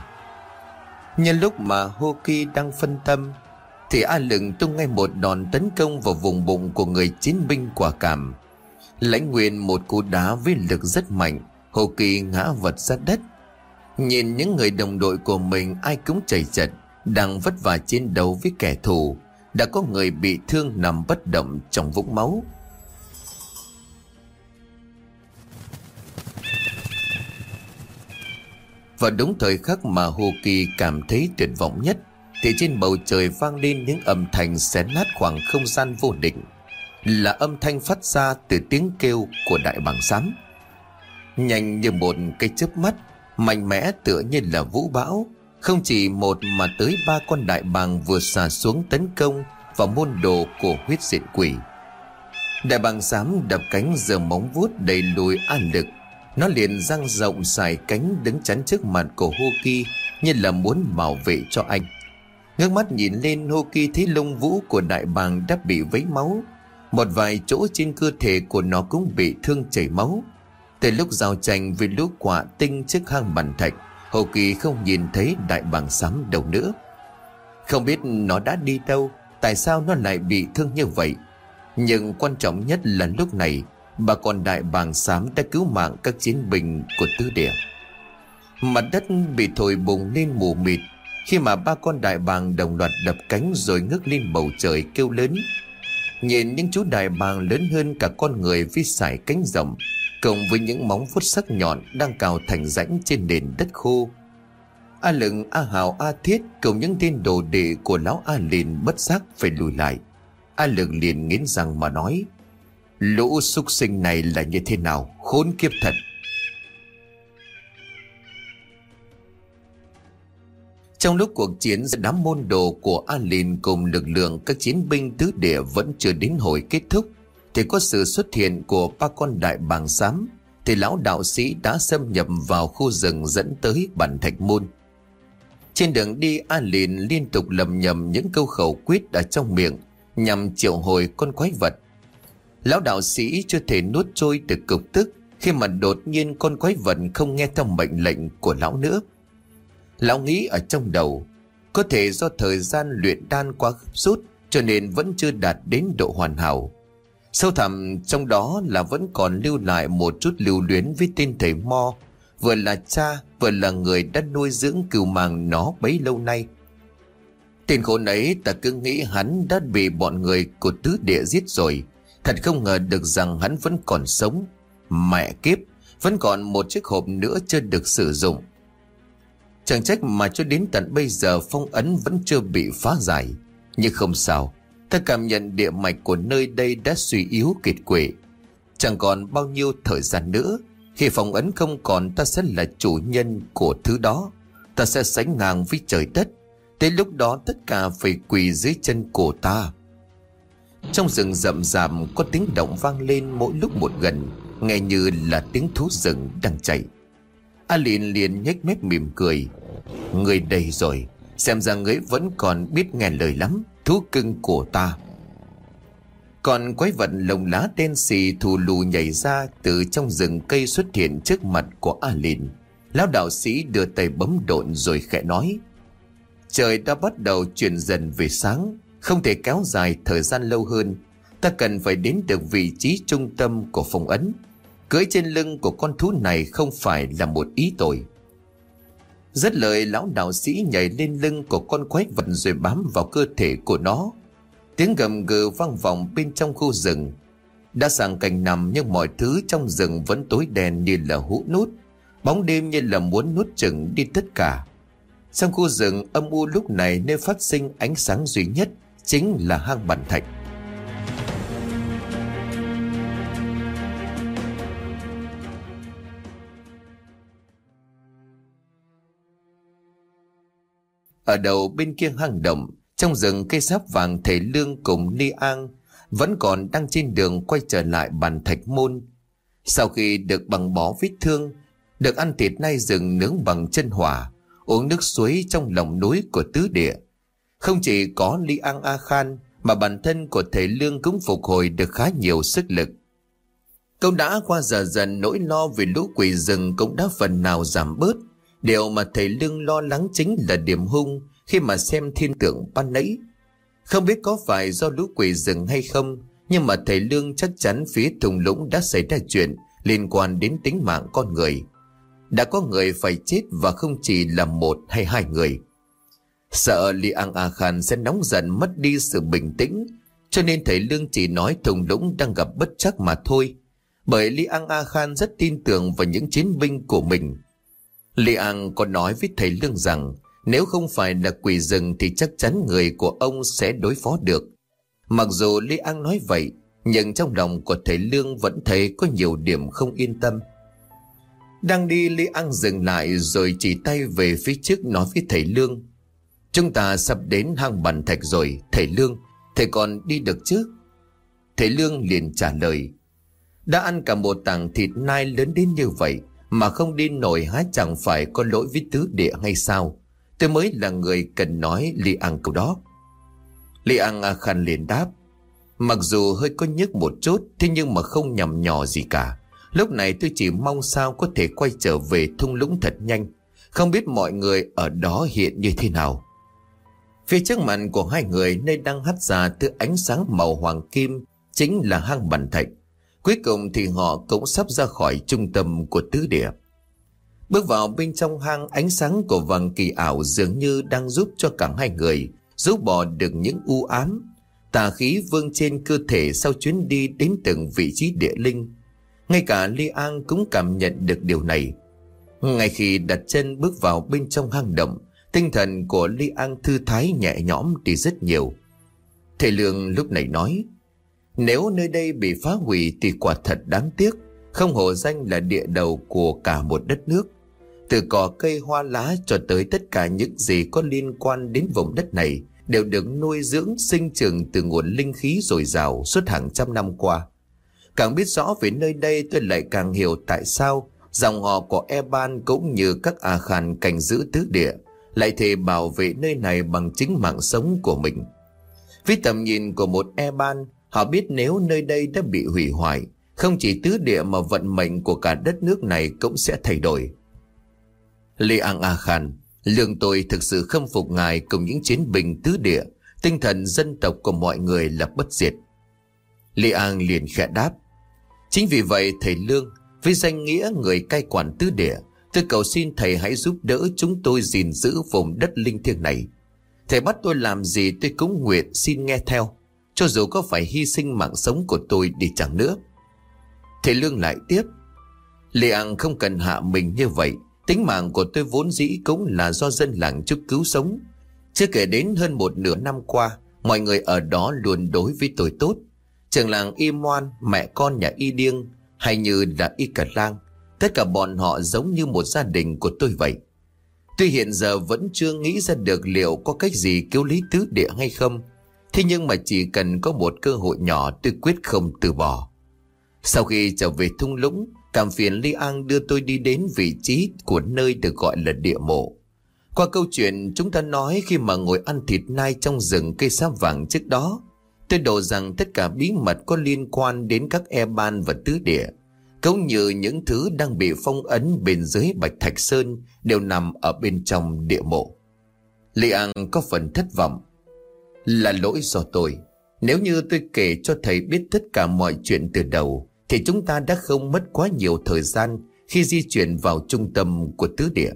S1: Nhân lúc mà Hồ Kỳ đang phân tâm thì A Lực tung ngay một đòn tấn công vào vùng bụng của người chiến binh quả cảm. Lãnh nguyên một cú đá với lực rất mạnh, Hồ Kỳ ngã vật ra đất. Nhìn những người đồng đội của mình ai cũng chảy chật, đang vất vả chiến đấu với kẻ thù. Đã có người bị thương nằm bất động trong vũng máu. Và đúng thời khắc mà Hồ Kỳ cảm thấy tuyệt vọng nhất thì trên bầu trời vang lên những âm thanh xé nát khoảng không gian vô định, là âm thanh phát ra từ tiếng kêu của đại bàng xám. Nhanh như một cái chớp mắt, mạnh mẽ tựa như là vũ bão, không chỉ một mà tới ba con đại bàng vừa xà xuống tấn công vào môn đồ của huyết diện quỷ. Đại bàng xám đập cánh giơ móng vuốt đẩy lùi A Lực. Nó liền dang rộng dài cánh đứng chắn trước mặt của Hồ Kỳ như là muốn bảo vệ cho anh. Ngước mắt nhìn lên, Hồ Kỳ thấy lông vũ của đại bàng đã bị vấy máu. Một vài chỗ trên cơ thể của nó cũng bị thương chảy máu. Từ lúc giao tranh với lũ quạ tinh trước hang bàn thạch, Hồ Kỳ không nhìn thấy đại bàng xám đâu nữa. Không biết nó đã đi đâu, tại sao nó lại bị thương như vậy. Nhưng quan trọng nhất là lúc này bà con đại bàng xám đã cứu mạng các chiến binh của tứ địa. Mặt đất bị thổi bùng lên mù mịt khi mà ba con đại bàng đồng loạt đập cánh rồi ngước lên bầu trời kêu lớn. Nhìn những chú đại bàng lớn hơn cả con người với sải cánh rộng, cộng với những móng vuốt sắc nhọn đang cào thành rãnh trên nền đất khô. A Lừng, A Hào, A Thiết cùng những tên đồ đệ của lão A liền bất giác phải lùi lại. A Lừng liền nghiến răng mà nói: lũ súc sinh này là như thế nào, khốn kiếp thật. Trong lúc cuộc chiến giữa đám môn đồ của A Lìn cùng lực lượng các chiến binh tứ địa vẫn chưa đến hồi kết thúc, thì có sự xuất hiện của ba con đại bàng xám, thì lão đạo sĩ đã xâm nhập vào khu rừng dẫn tới bản Thạch Môn. Trên đường đi, A Lìn liên tục lầm nhầm những câu khẩu quyết ở trong miệng nhằm triệu hồi con quái vật. Lão đạo sĩ chưa thể nuốt trôi được cục tức khi mà đột nhiên con quái vật không nghe theo mệnh lệnh của lão nữa. Lão nghĩ ở trong đầu, có thể do thời gian luyện đan quá gấp rút cho nên vẫn chưa đạt đến độ hoàn hảo. Sâu thẳm trong đó là vẫn còn lưu lại một chút lưu luyến với tên thầy Mo, vừa là cha vừa là người đã nuôi dưỡng cừu màng nó bấy lâu nay. Tên khốn ấy ta cứ nghĩ hắn đã bị bọn người của tứ địa giết rồi, thật không ngờ được rằng hắn vẫn còn sống. Mẹ kiếp, vẫn còn một chiếc hộp nữa chưa được sử dụng. Chẳng trách mà cho đến tận bây giờ phong ấn vẫn chưa bị phá giải. Nhưng không sao, ta cảm nhận địa mạch của nơi đây đã suy yếu kiệt quệ. Chẳng còn bao nhiêu thời gian nữa, khi phong ấn không còn, ta sẽ là chủ nhân của thứ đó. Ta sẽ sánh ngang với trời đất. Tới lúc đó tất cả phải quỳ dưới chân của ta. Trong rừng rậm rạp có tiếng động vang lên mỗi lúc một gần, nghe như là tiếng thú rừng đang chạy. A Lìn liền nhếch mép mỉm cười: người đây rồi, xem ra ngươi vẫn còn biết nghe lời lắm, thú cưng của ta. Còn quái vật lồng lá đen xì thù lù nhảy ra từ trong rừng cây xuất hiện trước mặt của A Lìn. Lão đạo sĩ đưa tay bấm độn rồi khẽ nói: trời đã bắt đầu chuyển dần về sáng, không thể kéo dài thời gian lâu hơn. Ta cần phải đến được vị trí trung tâm của phong ấn. Cưỡi trên lưng của con thú này không phải là một ý tội. Dứt lời, lão đạo sĩ nhảy lên lưng của con quái vật rồi bám vào cơ thể của nó. Tiếng gầm gừ vang vọng bên trong khu rừng. Đã sang cành nằm nhưng mọi thứ trong rừng vẫn tối đen như là hũ nút. Bóng đêm như là muốn nuốt chửng đi tất cả. Trong khu rừng âm u lúc này, nơi phát sinh ánh sáng duy nhất chính là hang bản thạch. Ở đầu bên kia hang động, trong rừng cây sáp vàng, thầy Lương cùng Ni An vẫn còn đang trên đường quay trở lại bản Thạch Môn. Sau khi được bằng bó vết thương, được ăn thịt nai rừng nướng bằng chân hỏa, uống nước suối trong lòng núi của tứ địa, không chỉ có Li An A Khan mà bản thân của thầy Lương cũng phục hồi được khá nhiều sức lực. Cậu đã qua giờ dần, nỗi lo về lũ quỷ rừng cũng đã phần nào giảm bớt. Điều mà thầy Lương lo lắng chính là điểm hung khi mà xem thiên tượng ban nãy. Không biết có phải do lũ quỷ rừng hay không, nhưng mà thầy Lương chắc chắn phía thung lũng đã xảy ra chuyện liên quan đến tính mạng con người. Đã có người phải chết và không chỉ là một hay hai người. Sợ Li An A Khan sẽ nóng giận mất đi sự bình tĩnh, cho nên thầy Lương chỉ nói thung lũng đang gặp bất trắc mà thôi. Bởi Li An A Khan rất tin tưởng vào những chiến binh của mình. Li An có nói với thầy Lương rằng nếu không phải là quỷ rừng thì chắc chắn người của ông sẽ đối phó được. Mặc dù Li An nói vậy, nhưng trong lòng của thầy Lương vẫn thấy có nhiều điểm không yên tâm. Đang đi, Li An dừng lại rồi chỉ tay về phía trước nói với thầy Lương: chúng ta sắp đến hang bản thạch rồi, thầy Lương, thầy còn đi được chứ? Thầy Lương liền trả lời: đã ăn cả một tảng thịt nai lớn đến như vậy mà không đi nổi, há chẳng phải có lỗi với tứ địa hay sao? Tôi mới là người cần nói Li An câu đó. Li An A Khan liền đáp: mặc dù hơi có nhức một chút, thế nhưng mà không nhằm nhỏ gì cả. Lúc này tôi chỉ mong sao có thể quay trở về thung lũng thật nhanh. Không biết mọi người ở đó hiện như thế nào. Phía trước mặt của hai người, nơi đang hắt ra thứ ánh sáng màu hoàng kim, chính là hang bản thạch. Cuối cùng thì họ cũng sắp ra khỏi trung tâm của tứ địa. Bước vào bên trong hang, ánh sáng của vầng kỳ ảo dường như đang giúp cho cả hai người rút bỏ được những u ám, tà khí vương trên cơ thể sau chuyến đi đến từng vị trí địa linh. Ngay cả Li An cũng cảm nhận được điều này. Ngay khi đặt chân bước vào bên trong hang động, tinh thần của Li An thư thái nhẹ nhõm đi rất nhiều. Thầy Lương lúc này nói: nếu nơi đây bị phá hủy thì quả thật đáng tiếc, không hổ danh là địa đầu của cả một đất nước. Từ cỏ cây hoa lá cho tới tất cả những gì có liên quan đến vùng đất này đều được nuôi dưỡng sinh trưởng từ nguồn linh khí dồi dào suốt hàng trăm năm qua. Càng biết rõ về nơi đây, tôi lại càng hiểu tại sao dòng họ của Eban cũng như các A Khan canh giữ tứ địa lại thề bảo vệ nơi này bằng chính mạng sống của mình. Với tầm nhìn của một Eban, họ biết nếu nơi đây đã bị hủy hoại, không chỉ tứ địa mà vận mệnh của cả đất nước này cũng sẽ thay đổi. Li An A Khan, Lương tôi thực sự khâm phục ngài cùng những chiến binh tứ địa. Tinh thần dân tộc của mọi người là bất diệt. Li An liền khẽ đáp: chính vì vậy thầy Lương, với danh nghĩa người cai quản tứ địa, tôi cầu xin thầy hãy giúp đỡ chúng tôi gìn giữ vùng đất linh thiêng này. Thầy bắt tôi làm gì tôi cũng nguyện xin nghe theo, cho dù có phải hy sinh mạng sống của tôi đi chẳng nữa. Thầy Lương lại tiếp: Li An không cần hạ mình như vậy. Tính mạng của tôi vốn dĩ cũng là do dân làng Trúc cứu sống. Chưa kể đến hơn một nửa năm qua, mọi người ở đó luôn đối với tôi tốt. Trường làng Y Moan, mẹ con nhà Y Điêng, hay như là Y Cật Lang, tất cả bọn họ giống như một gia đình của tôi vậy. Tuy hiện giờ vẫn chưa nghĩ ra được liệu có cách gì cứu lý tứ địa hay không, thế nhưng mà chỉ cần có một cơ hội nhỏ, tôi quyết không từ bỏ. Sau khi trở về thung lũng, cảm phiền Li An đưa tôi đi đến vị trí của nơi được gọi là địa mộ. Qua câu chuyện chúng ta nói khi mà ngồi ăn thịt nai trong rừng cây sáp vàng trước đó, tôi đổ rằng tất cả bí mật có liên quan đến các Eban và tứ địa, cũng như những thứ đang bị phong ấn bên dưới Bạch Thạch Sơn, đều nằm ở bên trong địa mộ. Li An có phần thất vọng: là lỗi do tôi. Nếu như tôi kể cho thầy biết tất cả mọi chuyện từ đầu, thì chúng ta đã không mất quá nhiều thời gian khi di chuyển vào trung tâm của tứ địa.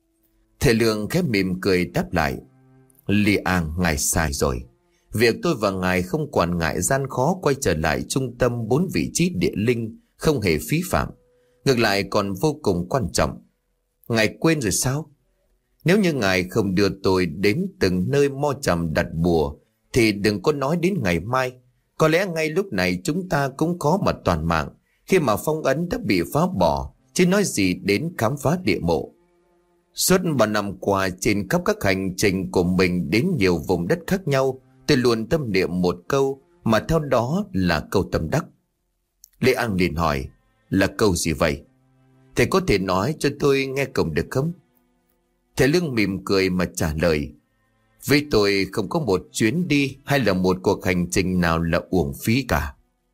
S1: Thầy Lương khép mỉm cười đáp lại: Li An, ngài sai rồi. Việc tôi và ngài không quản ngại gian khó quay trở lại trung tâm bốn vị trí địa linh không hề phí phạm, ngược lại còn vô cùng quan trọng. Ngài quên rồi sao? Nếu như ngài không đưa tôi đến từng nơi mo trầm đặt bùa, thì đừng có nói đến ngày mai. Có lẽ ngay lúc này chúng ta cũng có mặt toàn mạng, khi mà phong ấn đã bị phá bỏ, chứ nói gì đến khám phá địa mộ. Suốt ba năm qua, trên khắp các hành trình của mình đến nhiều vùng đất khác nhau, tôi luôn tâm niệm một câu, mà theo đó là câu tâm đắc. Lê An liền hỏi: là câu gì vậy? Thầy có thể nói cho tôi nghe cùng được không? Thầy Lương mỉm cười mà trả lời: với tôi không có một chuyến đi hay là một cuộc hành trình nào là uổng phí cả.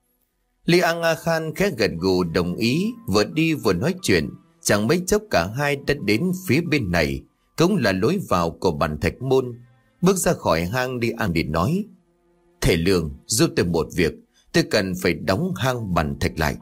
S1: Li An A Khan khẽ gật gù đồng ý, vừa đi vừa nói chuyện. Chẳng mấy chốc cả hai đã đến phía bên này, cũng là lối vào của bản thạch môn. Bước ra khỏi hang, Li An liền nói: thầy Lương, giúp tôi một việc, tôi cần phải đóng hang bản thạch lại.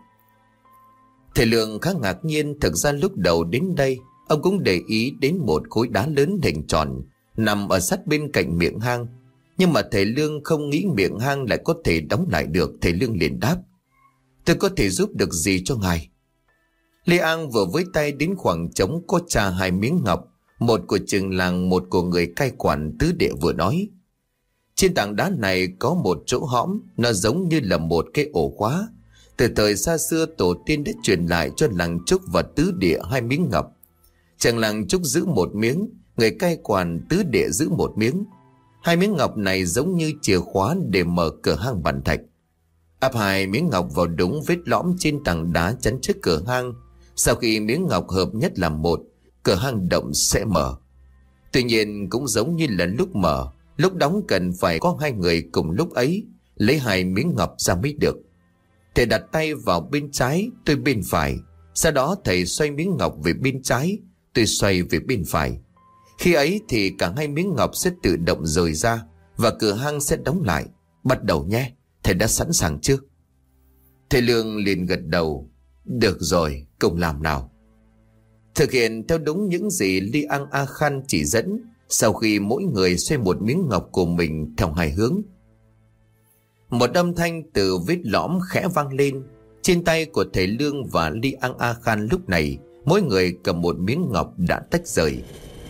S1: Thầy Lương khá ngạc nhiên. Thực ra lúc đầu đến đây, ông cũng để ý đến một khối đá lớn hình tròn nằm ở sát bên cạnh miệng hang, nhưng mà thầy Lương không nghĩ miệng hang lại có thể đóng lại được. Thầy Lương liền đáp: tôi có thể giúp được gì cho ngài? Li An vừa với tay đến khoảng trống có trà hai miếng ngọc, một của trường làng, một của người cai quản tứ địa, vừa nói: trên tảng đá này có một chỗ hõm, nó giống như là một cái ổ khóa. Từ thời xa xưa, tổ tiên đã truyền lại cho làng Trúc và tứ địa hai miếng ngọc. Trường làng Trúc giữ một miếng, người cai quản tứ địa giữ một miếng. Hai miếng ngọc này giống như chìa khóa để mở cửa hang bản thạch. Áp hai miếng ngọc vào đúng vết lõm trên tảng đá chắn trước cửa hang. Sau khi miếng ngọc hợp nhất làm một, cửa hang động sẽ mở. Tuy nhiên cũng giống như là lúc mở, lúc đóng cần phải có hai người cùng lúc ấy lấy hai miếng ngọc ra mới được. Thầy đặt tay vào bên trái, tôi bên phải. Sau đó thầy xoay miếng ngọc về bên trái, tôi xoay về bên phải. Khi ấy thì cả hai miếng ngọc sẽ tự động rời ra và cửa hang sẽ đóng lại. Bắt đầu nhé, thầy đã sẵn sàng chưa? Thầy Lương liền gật đầu: được rồi, cùng làm nào. Thực hiện theo đúng những gì Li An A Khan chỉ dẫn. Sau khi mỗi người xoay một miếng ngọc của mình theo hai hướng, một âm thanh từ vết lõm khẽ vang lên. Trên tay của thầy Lương và Li An A Khan lúc này mỗi người cầm một miếng ngọc đã tách rời.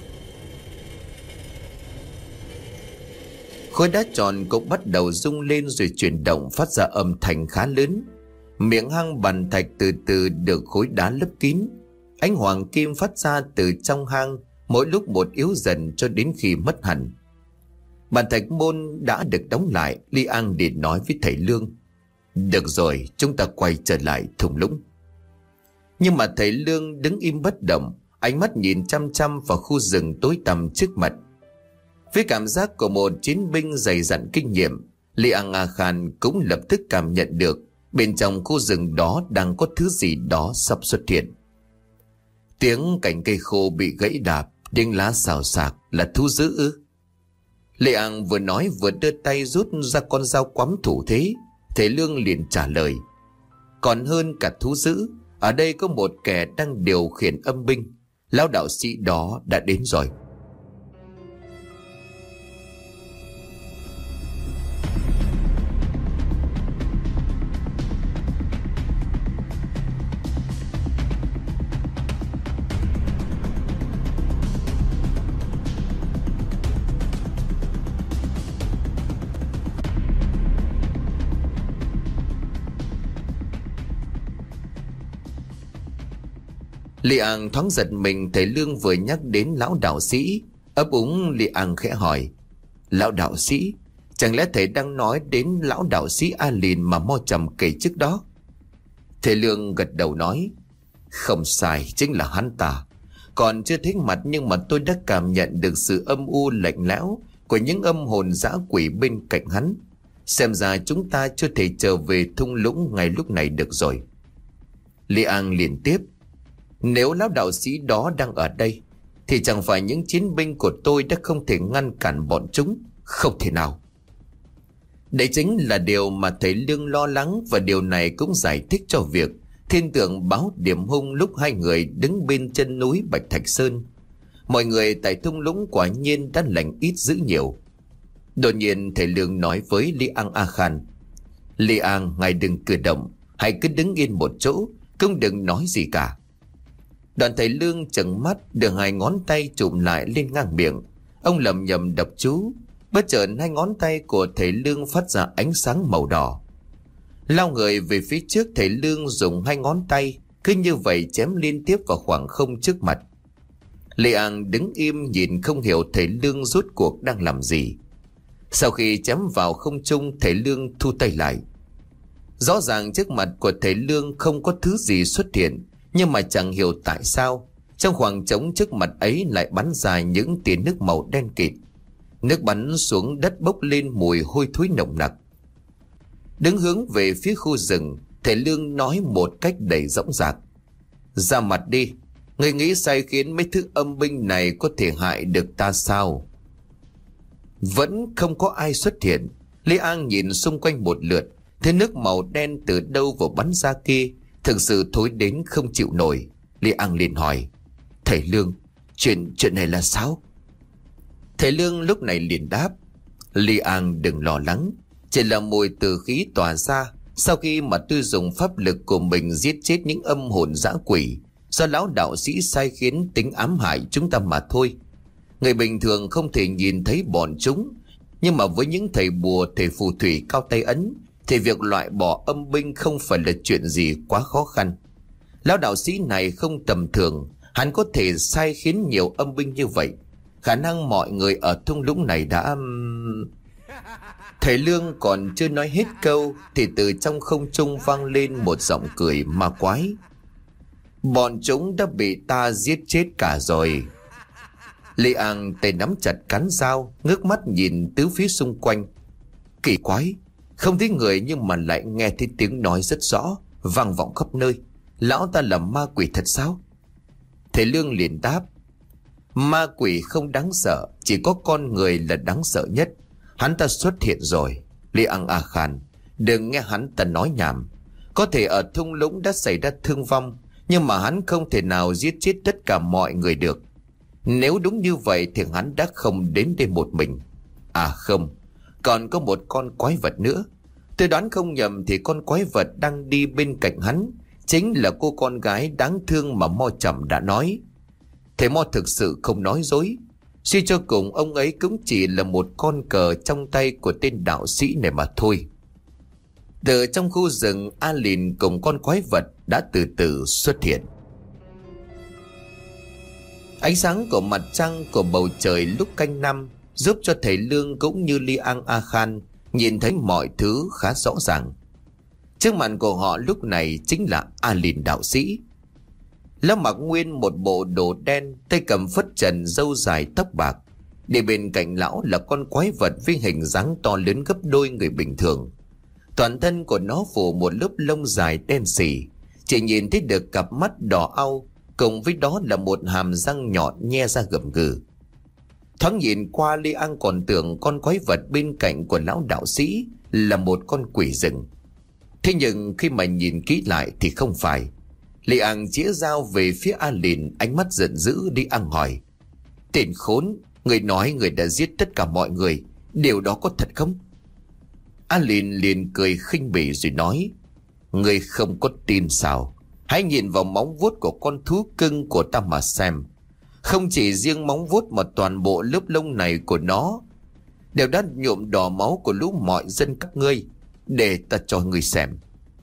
S1: Khối đá tròn cũng bắt đầu rung lên rồi chuyển động, phát ra âm thanh khá lớn. Miệng hang bàn thạch từ từ được khối đá lấp kín. Ánh hoàng kim phát ra từ trong hang, mỗi lúc một yếu dần cho đến khi mất hẳn. Bàn thạch môn đã được đóng lại. Li An liền nói với thầy Lương: "Được rồi, chúng ta quay trở lại thung lũng." Nhưng mà thầy Lương đứng im bất động, ánh mắt nhìn chăm chăm vào khu rừng tối tăm trước mặt. Với cảm giác của một chiến binh dày dặn kinh nghiệm, Li An A Khan cũng lập tức cảm nhận được bên trong khu rừng đó đang có thứ gì đó sắp xuất hiện. Tiếng cành cây khô bị gãy đạp, tiếng lá xào xạc là thú dữ ư? Li An vừa nói vừa đưa tay rút ra con dao quắm thủ thế. Thầy Lương liền trả lời: "Còn hơn cả thú dữ, ở đây có một kẻ đang điều khiển âm binh. Lão đạo sĩ đó đã đến rồi." Li An thoáng giật mình, thầy Lương vừa nhắc đến lão đạo sĩ. Ấp úng Li An khẽ hỏi: "Lão đạo sĩ? Chẳng lẽ thầy đang nói đến lão đạo sĩ A Lìn mà Mo Trầm kể trước đó?" Thầy Lương gật đầu nói: "Không sai, chính là hắn ta. Còn chưa thấy mặt nhưng mà tôi đã cảm nhận được sự âm u lạnh lẽo của những âm hồn dã quỷ bên cạnh hắn. Xem ra chúng ta chưa thể trở về thung lũng ngay lúc này được rồi." Li An liền tiếp: "Nếu lão đạo sĩ đó đang ở đây thì chẳng phải những chiến binh của tôi đã không thể ngăn cản bọn chúng? Không thể nào." Đấy chính là điều mà thầy Lương lo lắng, và điều này cũng giải thích cho việc thiên tượng báo điểm hung lúc hai người đứng bên chân núi Bạch Thạch Sơn. Mọi người tại thung lũng quả nhiên đã lành ít dữ nhiều. Đột nhiên thầy Lương nói với Li An A Khan: "Li An, ngài đừng cử động, hãy cứ đứng yên một chỗ, không đừng nói gì cả." Đoạn thầy Lương trừng mắt, đưa hai ngón tay chụm lại lên ngang miệng. Ông lầm nhầm đọc chú. Bất chợt hai ngón tay của thầy Lương phát ra ánh sáng màu đỏ. Lao người về phía trước, thầy Lương dùng hai ngón tay cứ như vậy chém liên tiếp vào khoảng không trước mặt. Li An đứng im nhìn không hiểu thầy Lương rốt cuộc đang làm gì. Sau khi chém vào không trung, thầy Lương thu tay lại. Rõ ràng trước mặt của thầy Lương không có thứ gì xuất hiện, nhưng mà chẳng hiểu tại sao trong khoảng trống trước mặt ấy lại bắn ra những tia nước màu đen kịt. Nước bắn xuống đất bốc lên mùi hôi thối nồng nặc. Đứng hướng về phía khu rừng, thầy Lương nói một cách đầy dõng dạc: "Ra mặt đi, người nghĩ sai khiến mấy thứ âm binh này có thể hại được ta sao?" Vẫn không có ai xuất hiện. Li An nhìn xung quanh một lượt, thấy nước màu đen từ đâu vào bắn ra kia thực sự thối đến không chịu nổi. Li An liền hỏi: "Thầy Lương, chuyện chuyện này là sao?" Thầy Lương lúc này liền đáp: "Li An đừng lo lắng, chỉ là mùi tử khí tỏa ra sau khi mà tôi dùng pháp lực của mình giết chết những âm hồn dã quỷ do lão đạo sĩ sai khiến tính ám hại chúng ta mà thôi. Người bình thường không thể nhìn thấy bọn chúng, nhưng mà với những thầy bùa, thầy phù thủy cao tay ấn thì việc loại bỏ âm binh không phải là chuyện gì quá khó khăn. Lão đạo sĩ này không tầm thường, hắn có thể sai khiến nhiều âm binh như vậy. Khả năng mọi người ở thung lũng này đã..." Thầy Lương còn chưa nói hết câu thì từ trong không trung vang lên một giọng cười ma quái: "Bọn chúng đã bị ta giết chết cả rồi." Li An tay nắm chặt cán dao, ngước mắt nhìn tứ phía xung quanh. Kỳ quái, không thấy người nhưng mà lại nghe thấy tiếng nói rất rõ, vang vọng khắp nơi. Lão ta là ma quỷ thật sao? Thầy Lương liền đáp: "Ma quỷ không đáng sợ, chỉ có con người là đáng sợ nhất. Hắn ta xuất hiện rồi. Li An A Khan, đừng nghe hắn ta nói nhảm. Có thể ở thung lũng đã xảy ra thương vong, nhưng mà hắn không thể nào giết chết tất cả mọi người được. Nếu đúng như vậy thì hắn đã không đến đây một mình. À không, còn có một con quái vật nữa. Tôi đoán không nhầm thì con quái vật đang đi bên cạnh hắn chính là cô con gái đáng thương mà Mo Chậm đã nói. Thầy Mo thực sự không nói dối. Suy cho cùng ông ấy cũng chỉ là một con cờ trong tay của tên đạo sĩ này mà thôi. Từ trong khu rừng, A Lìn cùng con quái vật đã từ từ xuất hiện. Ánh sáng của mặt trăng, của bầu trời lúc canh năm giúp cho thầy Lương cũng như Li Ang A Khan nhìn thấy mọi thứ khá rõ ràng. Trước mặt của họ lúc này chính là A Lìn đạo sĩ. Lão mặc nguyên một bộ đồ đen, tay cầm phất trần, râu dài tóc bạc. Để bên cạnh lão là con quái vật với hình dáng to lớn gấp đôi người bình thường. Toàn thân của nó phủ một lớp lông dài đen sì, chỉ nhìn thấy được cặp mắt đỏ au, cùng với đó là một hàm răng nhọn nhe ra gầm gừ. Thoáng nhìn qua, Li Ang còn tưởng con quái vật bên cạnh của lão đạo sĩ là một con quỷ rừng. Thế nhưng khi mà nhìn kỹ lại thì không phải. Li Ang chĩa dao về phía A Lìn, ánh mắt giận dữ. Li Ang hỏi: "Tên khốn, người nói người đã giết tất cả mọi người, điều đó có thật không?" A Lìn liền cười khinh bỉ rồi nói: "Người không có tin sao? Hãy nhìn vào móng vuốt của con thú cưng của ta mà xem. Không chỉ riêng móng vuốt mà toàn bộ lớp lông này của nó đều đã nhuộm đỏ máu của lũ mọi dân các ngươi. Để ta cho ngươi xem."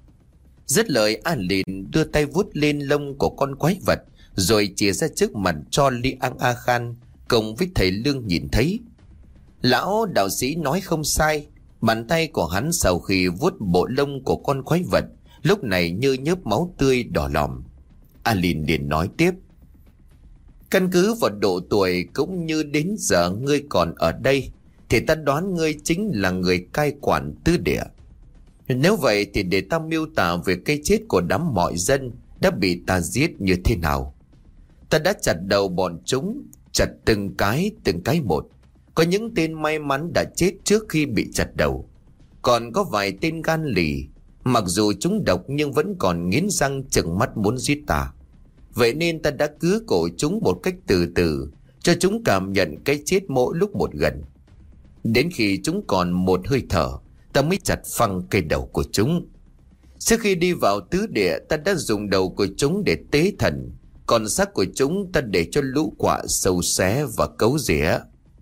S1: Dứt lời, A Lìn đưa tay vuốt lên lông của con quái vật, rồi chìa ra trước mặt cho Li Ang A Khan cùng với thầy Lương nhìn thấy. Lão đạo sĩ nói không sai. Bàn tay của hắn sau khi vuốt bộ lông của con quái vật lúc này như nhớp máu tươi đỏ lòm. A Lìn liền nói tiếp: "Căn cứ vào độ tuổi cũng như đến giờ ngươi còn ở đây thì ta đoán ngươi chính là người cai quản tứ địa. Nếu vậy thì để ta miêu tả về cái chết của đám mọi dân đã bị ta giết như thế nào. Ta đã chặt đầu bọn chúng, chặt từng cái từng cái một. Có những tên may mắn đã chết trước khi bị chặt đầu. Còn có vài tên gan lì, mặc dù chúng độc nhưng vẫn còn nghiến răng trừng mắt muốn giết ta. Vậy nên ta đã cứa cổ chúng một cách từ từ, cho chúng cảm nhận cái chết mỗi lúc một gần. Đến khi chúng còn một hơi thở, ta mới chặt phăng cây đầu của chúng. Trước khi đi vào tứ địa, ta đã dùng đầu của chúng để tế thần, còn xác của chúng ta để cho lũ quạ sâu xé và cấu rỉa."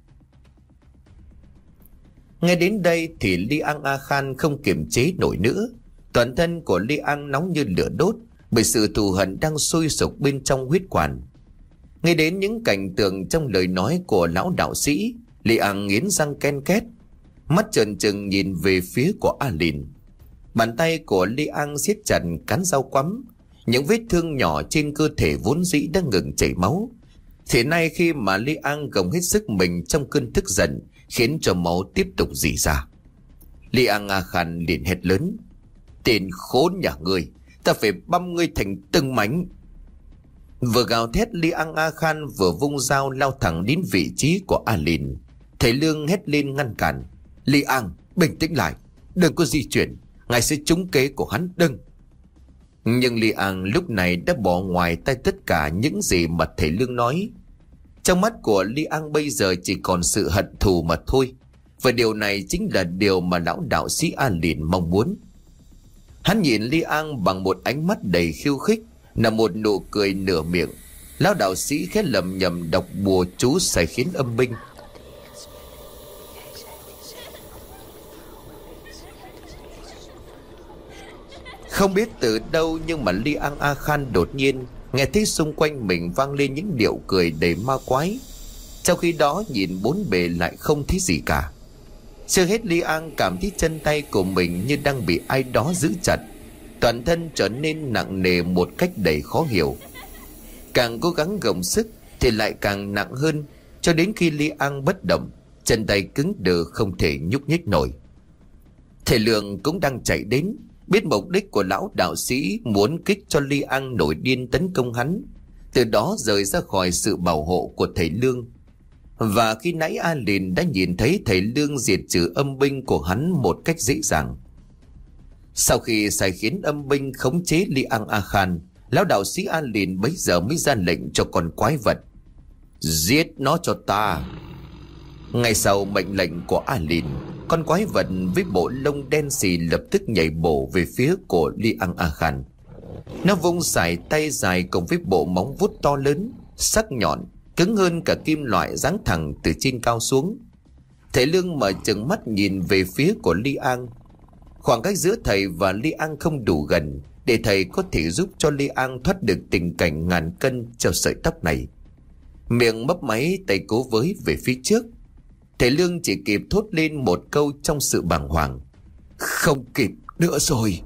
S1: Nghe đến đây thì Li Ang A Khan không kiềm chế nổi nữa. Toàn thân của Li Ang nóng như lửa đốt bởi sự thù hận đang sôi sục bên trong huyết quản. Nghe đến những cảnh tượng trong lời nói của lão đạo sĩ, Li Ang nghiến răng ken két, mắt trợn trừng nhìn về phía của A Lìn. Bàn tay của Li Ang siết chặt cán dao quắm. Những vết thương nhỏ trên cơ thể vốn dĩ đã ngừng chảy máu, thì nay khi mà Li Ang gồng hết sức mình trong cơn tức giận, khiến cho máu tiếp tục rỉ ra. Li Ang A Khan liền hét lớn: "Tên khốn nhà ngươi, ta phải băm ngươi thành từng mảnh." Vừa gào thét, Li Ang A Khan vừa vung dao lao thẳng đến vị trí của A Lìn. Thầy Lương hét lên ngăn cản: "Li Ang, bình tĩnh lại, đừng có di chuyển, ngài sẽ trúng kế của hắn, đừng." Nhưng Li Ang lúc này đã bỏ ngoài tai tất cả những gì mà thầy Lương nói. Trong mắt của Li Ang bây giờ chỉ còn sự hận thù mà thôi, và điều này chính là điều mà lão đạo sĩ A Lìn mong muốn. Hắn nhìn Li Ang bằng một ánh mắt đầy khiêu khích, là một nụ cười nửa miệng. Lão đạo sĩ khẽ lầm nhầm đọc bùa chú sai khiến âm binh. Không biết từ đâu nhưng mà Li Ang A Khan đột nhiên nghe thấy xung quanh mình vang lên những điệu cười đầy ma quái. Trong khi đó nhìn bốn bề lại không thấy gì cả. Chưa hết, Li Ang cảm thấy chân tay của mình như đang bị ai đó giữ chặt. Toàn thân trở nên nặng nề một cách đầy khó hiểu. Càng cố gắng gồng sức thì lại càng nặng hơn, cho đến khi Li Ang bất động, chân tay cứng đờ không thể nhúc nhích nổi. Thầy Lương cũng đang chạy đến, biết mục đích của lão đạo sĩ muốn kích cho Li Ang nổi điên tấn công hắn, từ đó rời ra khỏi sự bảo hộ của thầy Lương. Và khi nãy A Lìn đã nhìn thấy thầy Lương diệt trừ âm binh của hắn một cách dễ dàng. Sau khi sai khiến âm binh khống chế Li Ang A Khan, lão đạo sĩ A Lìn bấy giờ mới ra lệnh cho con quái vật: "Giết nó cho ta." Ngay sau mệnh lệnh của A Lìn, con quái vật với bộ lông đen xì lập tức nhảy bổ về phía của Li Ang A Khan. Nó vung sải tay dài cùng với bộ móng vuốt to lớn, sắc nhọn, cứng hơn cả kim loại, giáng thẳng từ trên cao xuống. Thầy Lương mở trừng mắt nhìn về phía của Li An. Khoảng cách giữa thầy và Li An không đủ gần để thầy có thể giúp cho Li An thoát được tình cảnh ngàn cân treo sợi tóc này. Miệng mấp máy, tay cố với về phía trước. Thầy Lương chỉ kịp thốt lên một câu trong sự bàng hoàng: không kịp nữa rồi.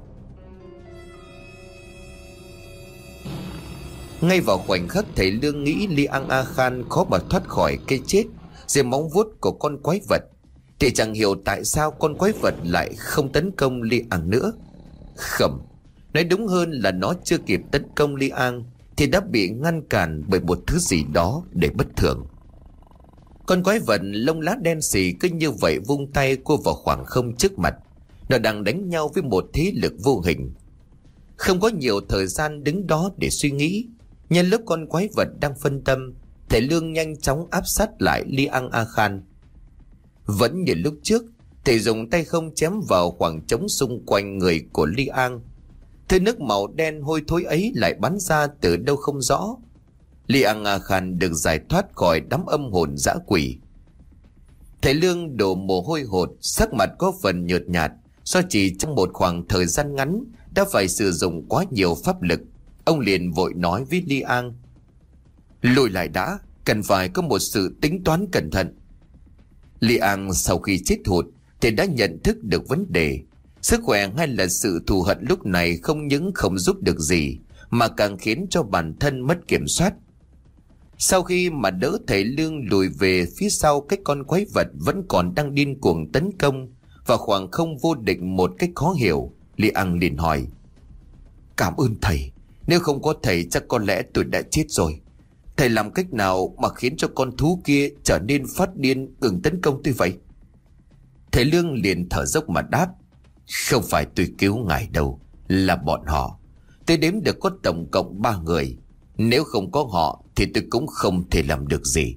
S1: Ngay vào khoảnh khắc thầy Lương nghĩ Li An A Khan khó mà thoát khỏi cái chết dưới móng vuốt của con quái vật, thì chẳng hiểu tại sao con quái vật lại không tấn công Li An nữa. Không, nói đúng hơn là nó chưa kịp tấn công Li An thì đã bị ngăn cản bởi một thứ gì đó để bất thường. Con quái vật lông lá đen xì cứ như vậy vung tay cua vào khoảng không trước mặt. Nó đang đánh nhau với một thế lực vô hình. Không có nhiều thời gian đứng đó để suy nghĩ. Nhân lúc con quái vật đang phân tâm, thầy Lương nhanh chóng áp sát lại Li An A Khan. Vẫn như lúc trước, thầy dùng tay không chém vào khoảng trống xung quanh người của Li An. Thứ nước màu đen hôi thối ấy lại bắn ra từ đâu không rõ. Li An A Khan được giải thoát khỏi đám âm hồn dã quỷ. Thầy Lương đổ mồ hôi hột, sắc mặt có phần nhợt nhạt do chỉ trong một khoảng thời gian ngắn đã phải sử dụng quá nhiều pháp lực. Ông liền vội nói với Li An: lùi lại đã, cần phải có một sự tính toán cẩn thận. Li An sau khi chết hụt thì đã nhận thức được vấn đề. Sức khỏe hay là sự thù hận lúc này không những không giúp được gì mà càng khiến cho bản thân mất kiểm soát. Sau khi mà đỡ thầy Lương lùi về phía sau, cái con quái vật vẫn còn đang điên cuồng tấn công và khoảng không vô định một cách khó hiểu. Li An liền hỏi: cảm ơn thầy, nếu không có thầy chắc có lẽ tôi đã chết rồi. Thầy làm cách nào mà khiến cho con thú kia trở nên phát điên ngừng tấn công tôi vậy? Thầy Lương liền thở dốc mà đáp: không phải tôi cứu ngài đâu, là bọn họ. Tôi đếm được có tổng cộng ba người. Nếu không có họ thì tôi cũng không thể làm được gì.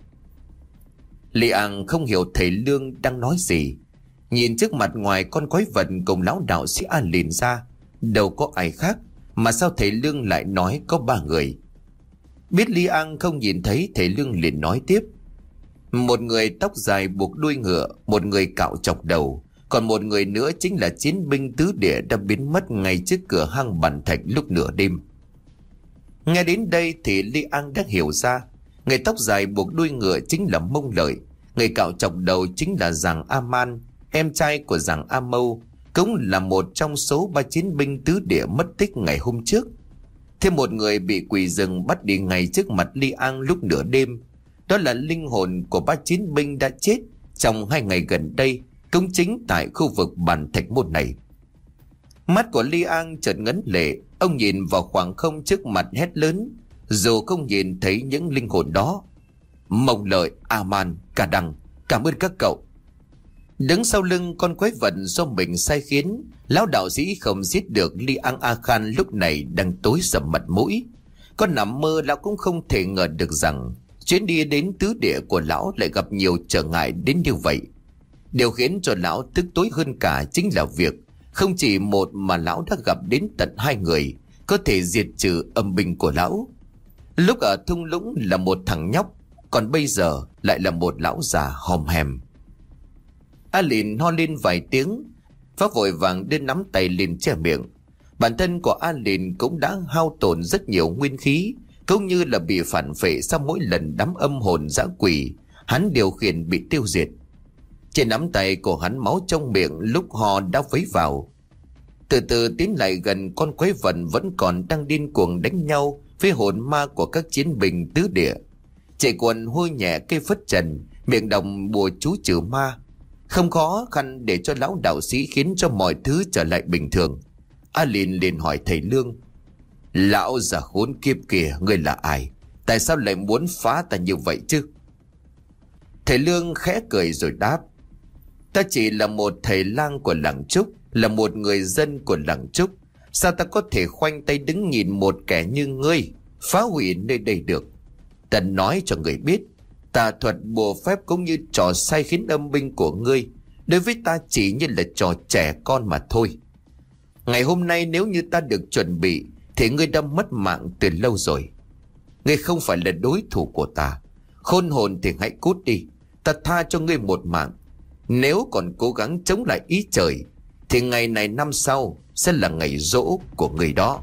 S1: Li An không hiểu thầy Lương đang nói gì. Nhìn trước mặt ngoài con quái vật cùng lão đạo sĩ A Lìn ra, đâu có ai khác, mà sao thầy Lương lại nói có ba người? Biết Li An không nhìn thấy, thầy Lương liền nói tiếp: một người tóc dài buộc đuôi ngựa, một người cạo chọc đầu, còn một người nữa chính là chiến binh tứ địa đã biến mất ngay trước cửa hang bàn thạch lúc nửa đêm. Nghe đến đây thì Li An đã hiểu ra. Người tóc dài buộc đuôi ngựa chính là Mông Lợi. Người cạo chọc đầu chính là Giàng A Man, em trai của Giàng A Mâu, cũng là một trong số ba chiến binh tứ địa mất tích ngày hôm trước. Thêm một người bị quỷ rừng bắt đi ngay trước mặt Li An lúc nửa đêm. Đó là linh hồn của ba chiến binh đã chết trong hai ngày gần đây, cũng chính tại khu vực bàn thạch môn này. Mắt của Li An chợt ngấn lệ. Ông nhìn vào khoảng không trước mặt hét lớn, dù không nhìn thấy những linh hồn đó: Mông Lợi, A Man, Cả Đằng, cảm ơn các cậu. Đứng sau lưng con quái vật do mình sai khiến, lão đạo sĩ không giết được Li An A Khan lúc này đang tối sầm mặt mũi. Con nằm mơ lão cũng không thể ngờ được rằng chuyến đi đến tứ địa của lão lại gặp nhiều trở ngại đến như vậy. Điều khiến cho lão tức tối hơn cả chính là việc không chỉ một mà lão đã gặp đến tận hai người có thể diệt trừ âm binh của lão. Lúc ở thung lũng là một thằng nhóc, còn bây giờ lại là một lão già hòm hèm. A Lìn ho lên vài tiếng, Pháp vội vàng đưa nắm tay lên che miệng. Bản thân của A Lìn cũng đã hao tổn rất nhiều nguyên khí, cũng như là bị phản phệ sau mỗi lần đám âm hồn dã quỷ hắn điều khiển bị tiêu diệt. Trên nắm tay của hắn máu trong miệng lúc ho đã vấy vào. Từ từ tiến lại gần con quái vật vẫn còn đang điên cuồng đánh nhau với hồn ma của các chiến binh tứ địa. Chạy quần hôi nhẹ cây phất trần, miệng đồng bùa chú trừ ma. Không khó khăn để cho lão đạo sĩ khiến cho mọi thứ trở lại bình thường. A Lìn liền hỏi thầy Lương: lão già khốn kiếp kìa, ngươi là ai? Tại sao lại muốn phá ta như vậy chứ? Thầy Lương khẽ cười rồi đáp: ta chỉ là một thầy lang của làng Trúc, là một người dân của làng Trúc. Sao ta có thể khoanh tay đứng nhìn một kẻ như ngươi phá hủy nơi đây được? Ta nói cho người biết, tà thuật bùa phép cũng như trò sai khiến âm binh của ngươi đối với ta chỉ như là trò trẻ con mà thôi. Ngày hôm nay nếu như ta được chuẩn bị thì ngươi đã mất mạng từ lâu rồi. Ngươi không phải là đối thủ của ta. Khôn hồn thì hãy cút đi. Ta tha cho ngươi một mạng. Nếu còn cố gắng chống lại ý trời thì ngày này năm sau sẽ là ngày giỗ của người đó.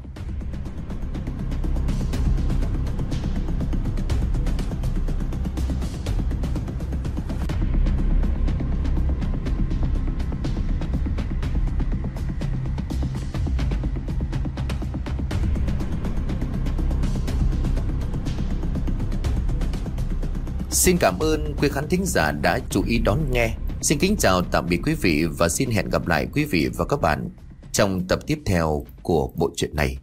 S1: Xin cảm ơn quý khán thính giả đã chú ý đón nghe. Xin kính chào tạm biệt quý vị và xin hẹn gặp lại quý vị và các bạn trong tập tiếp theo của bộ truyện này.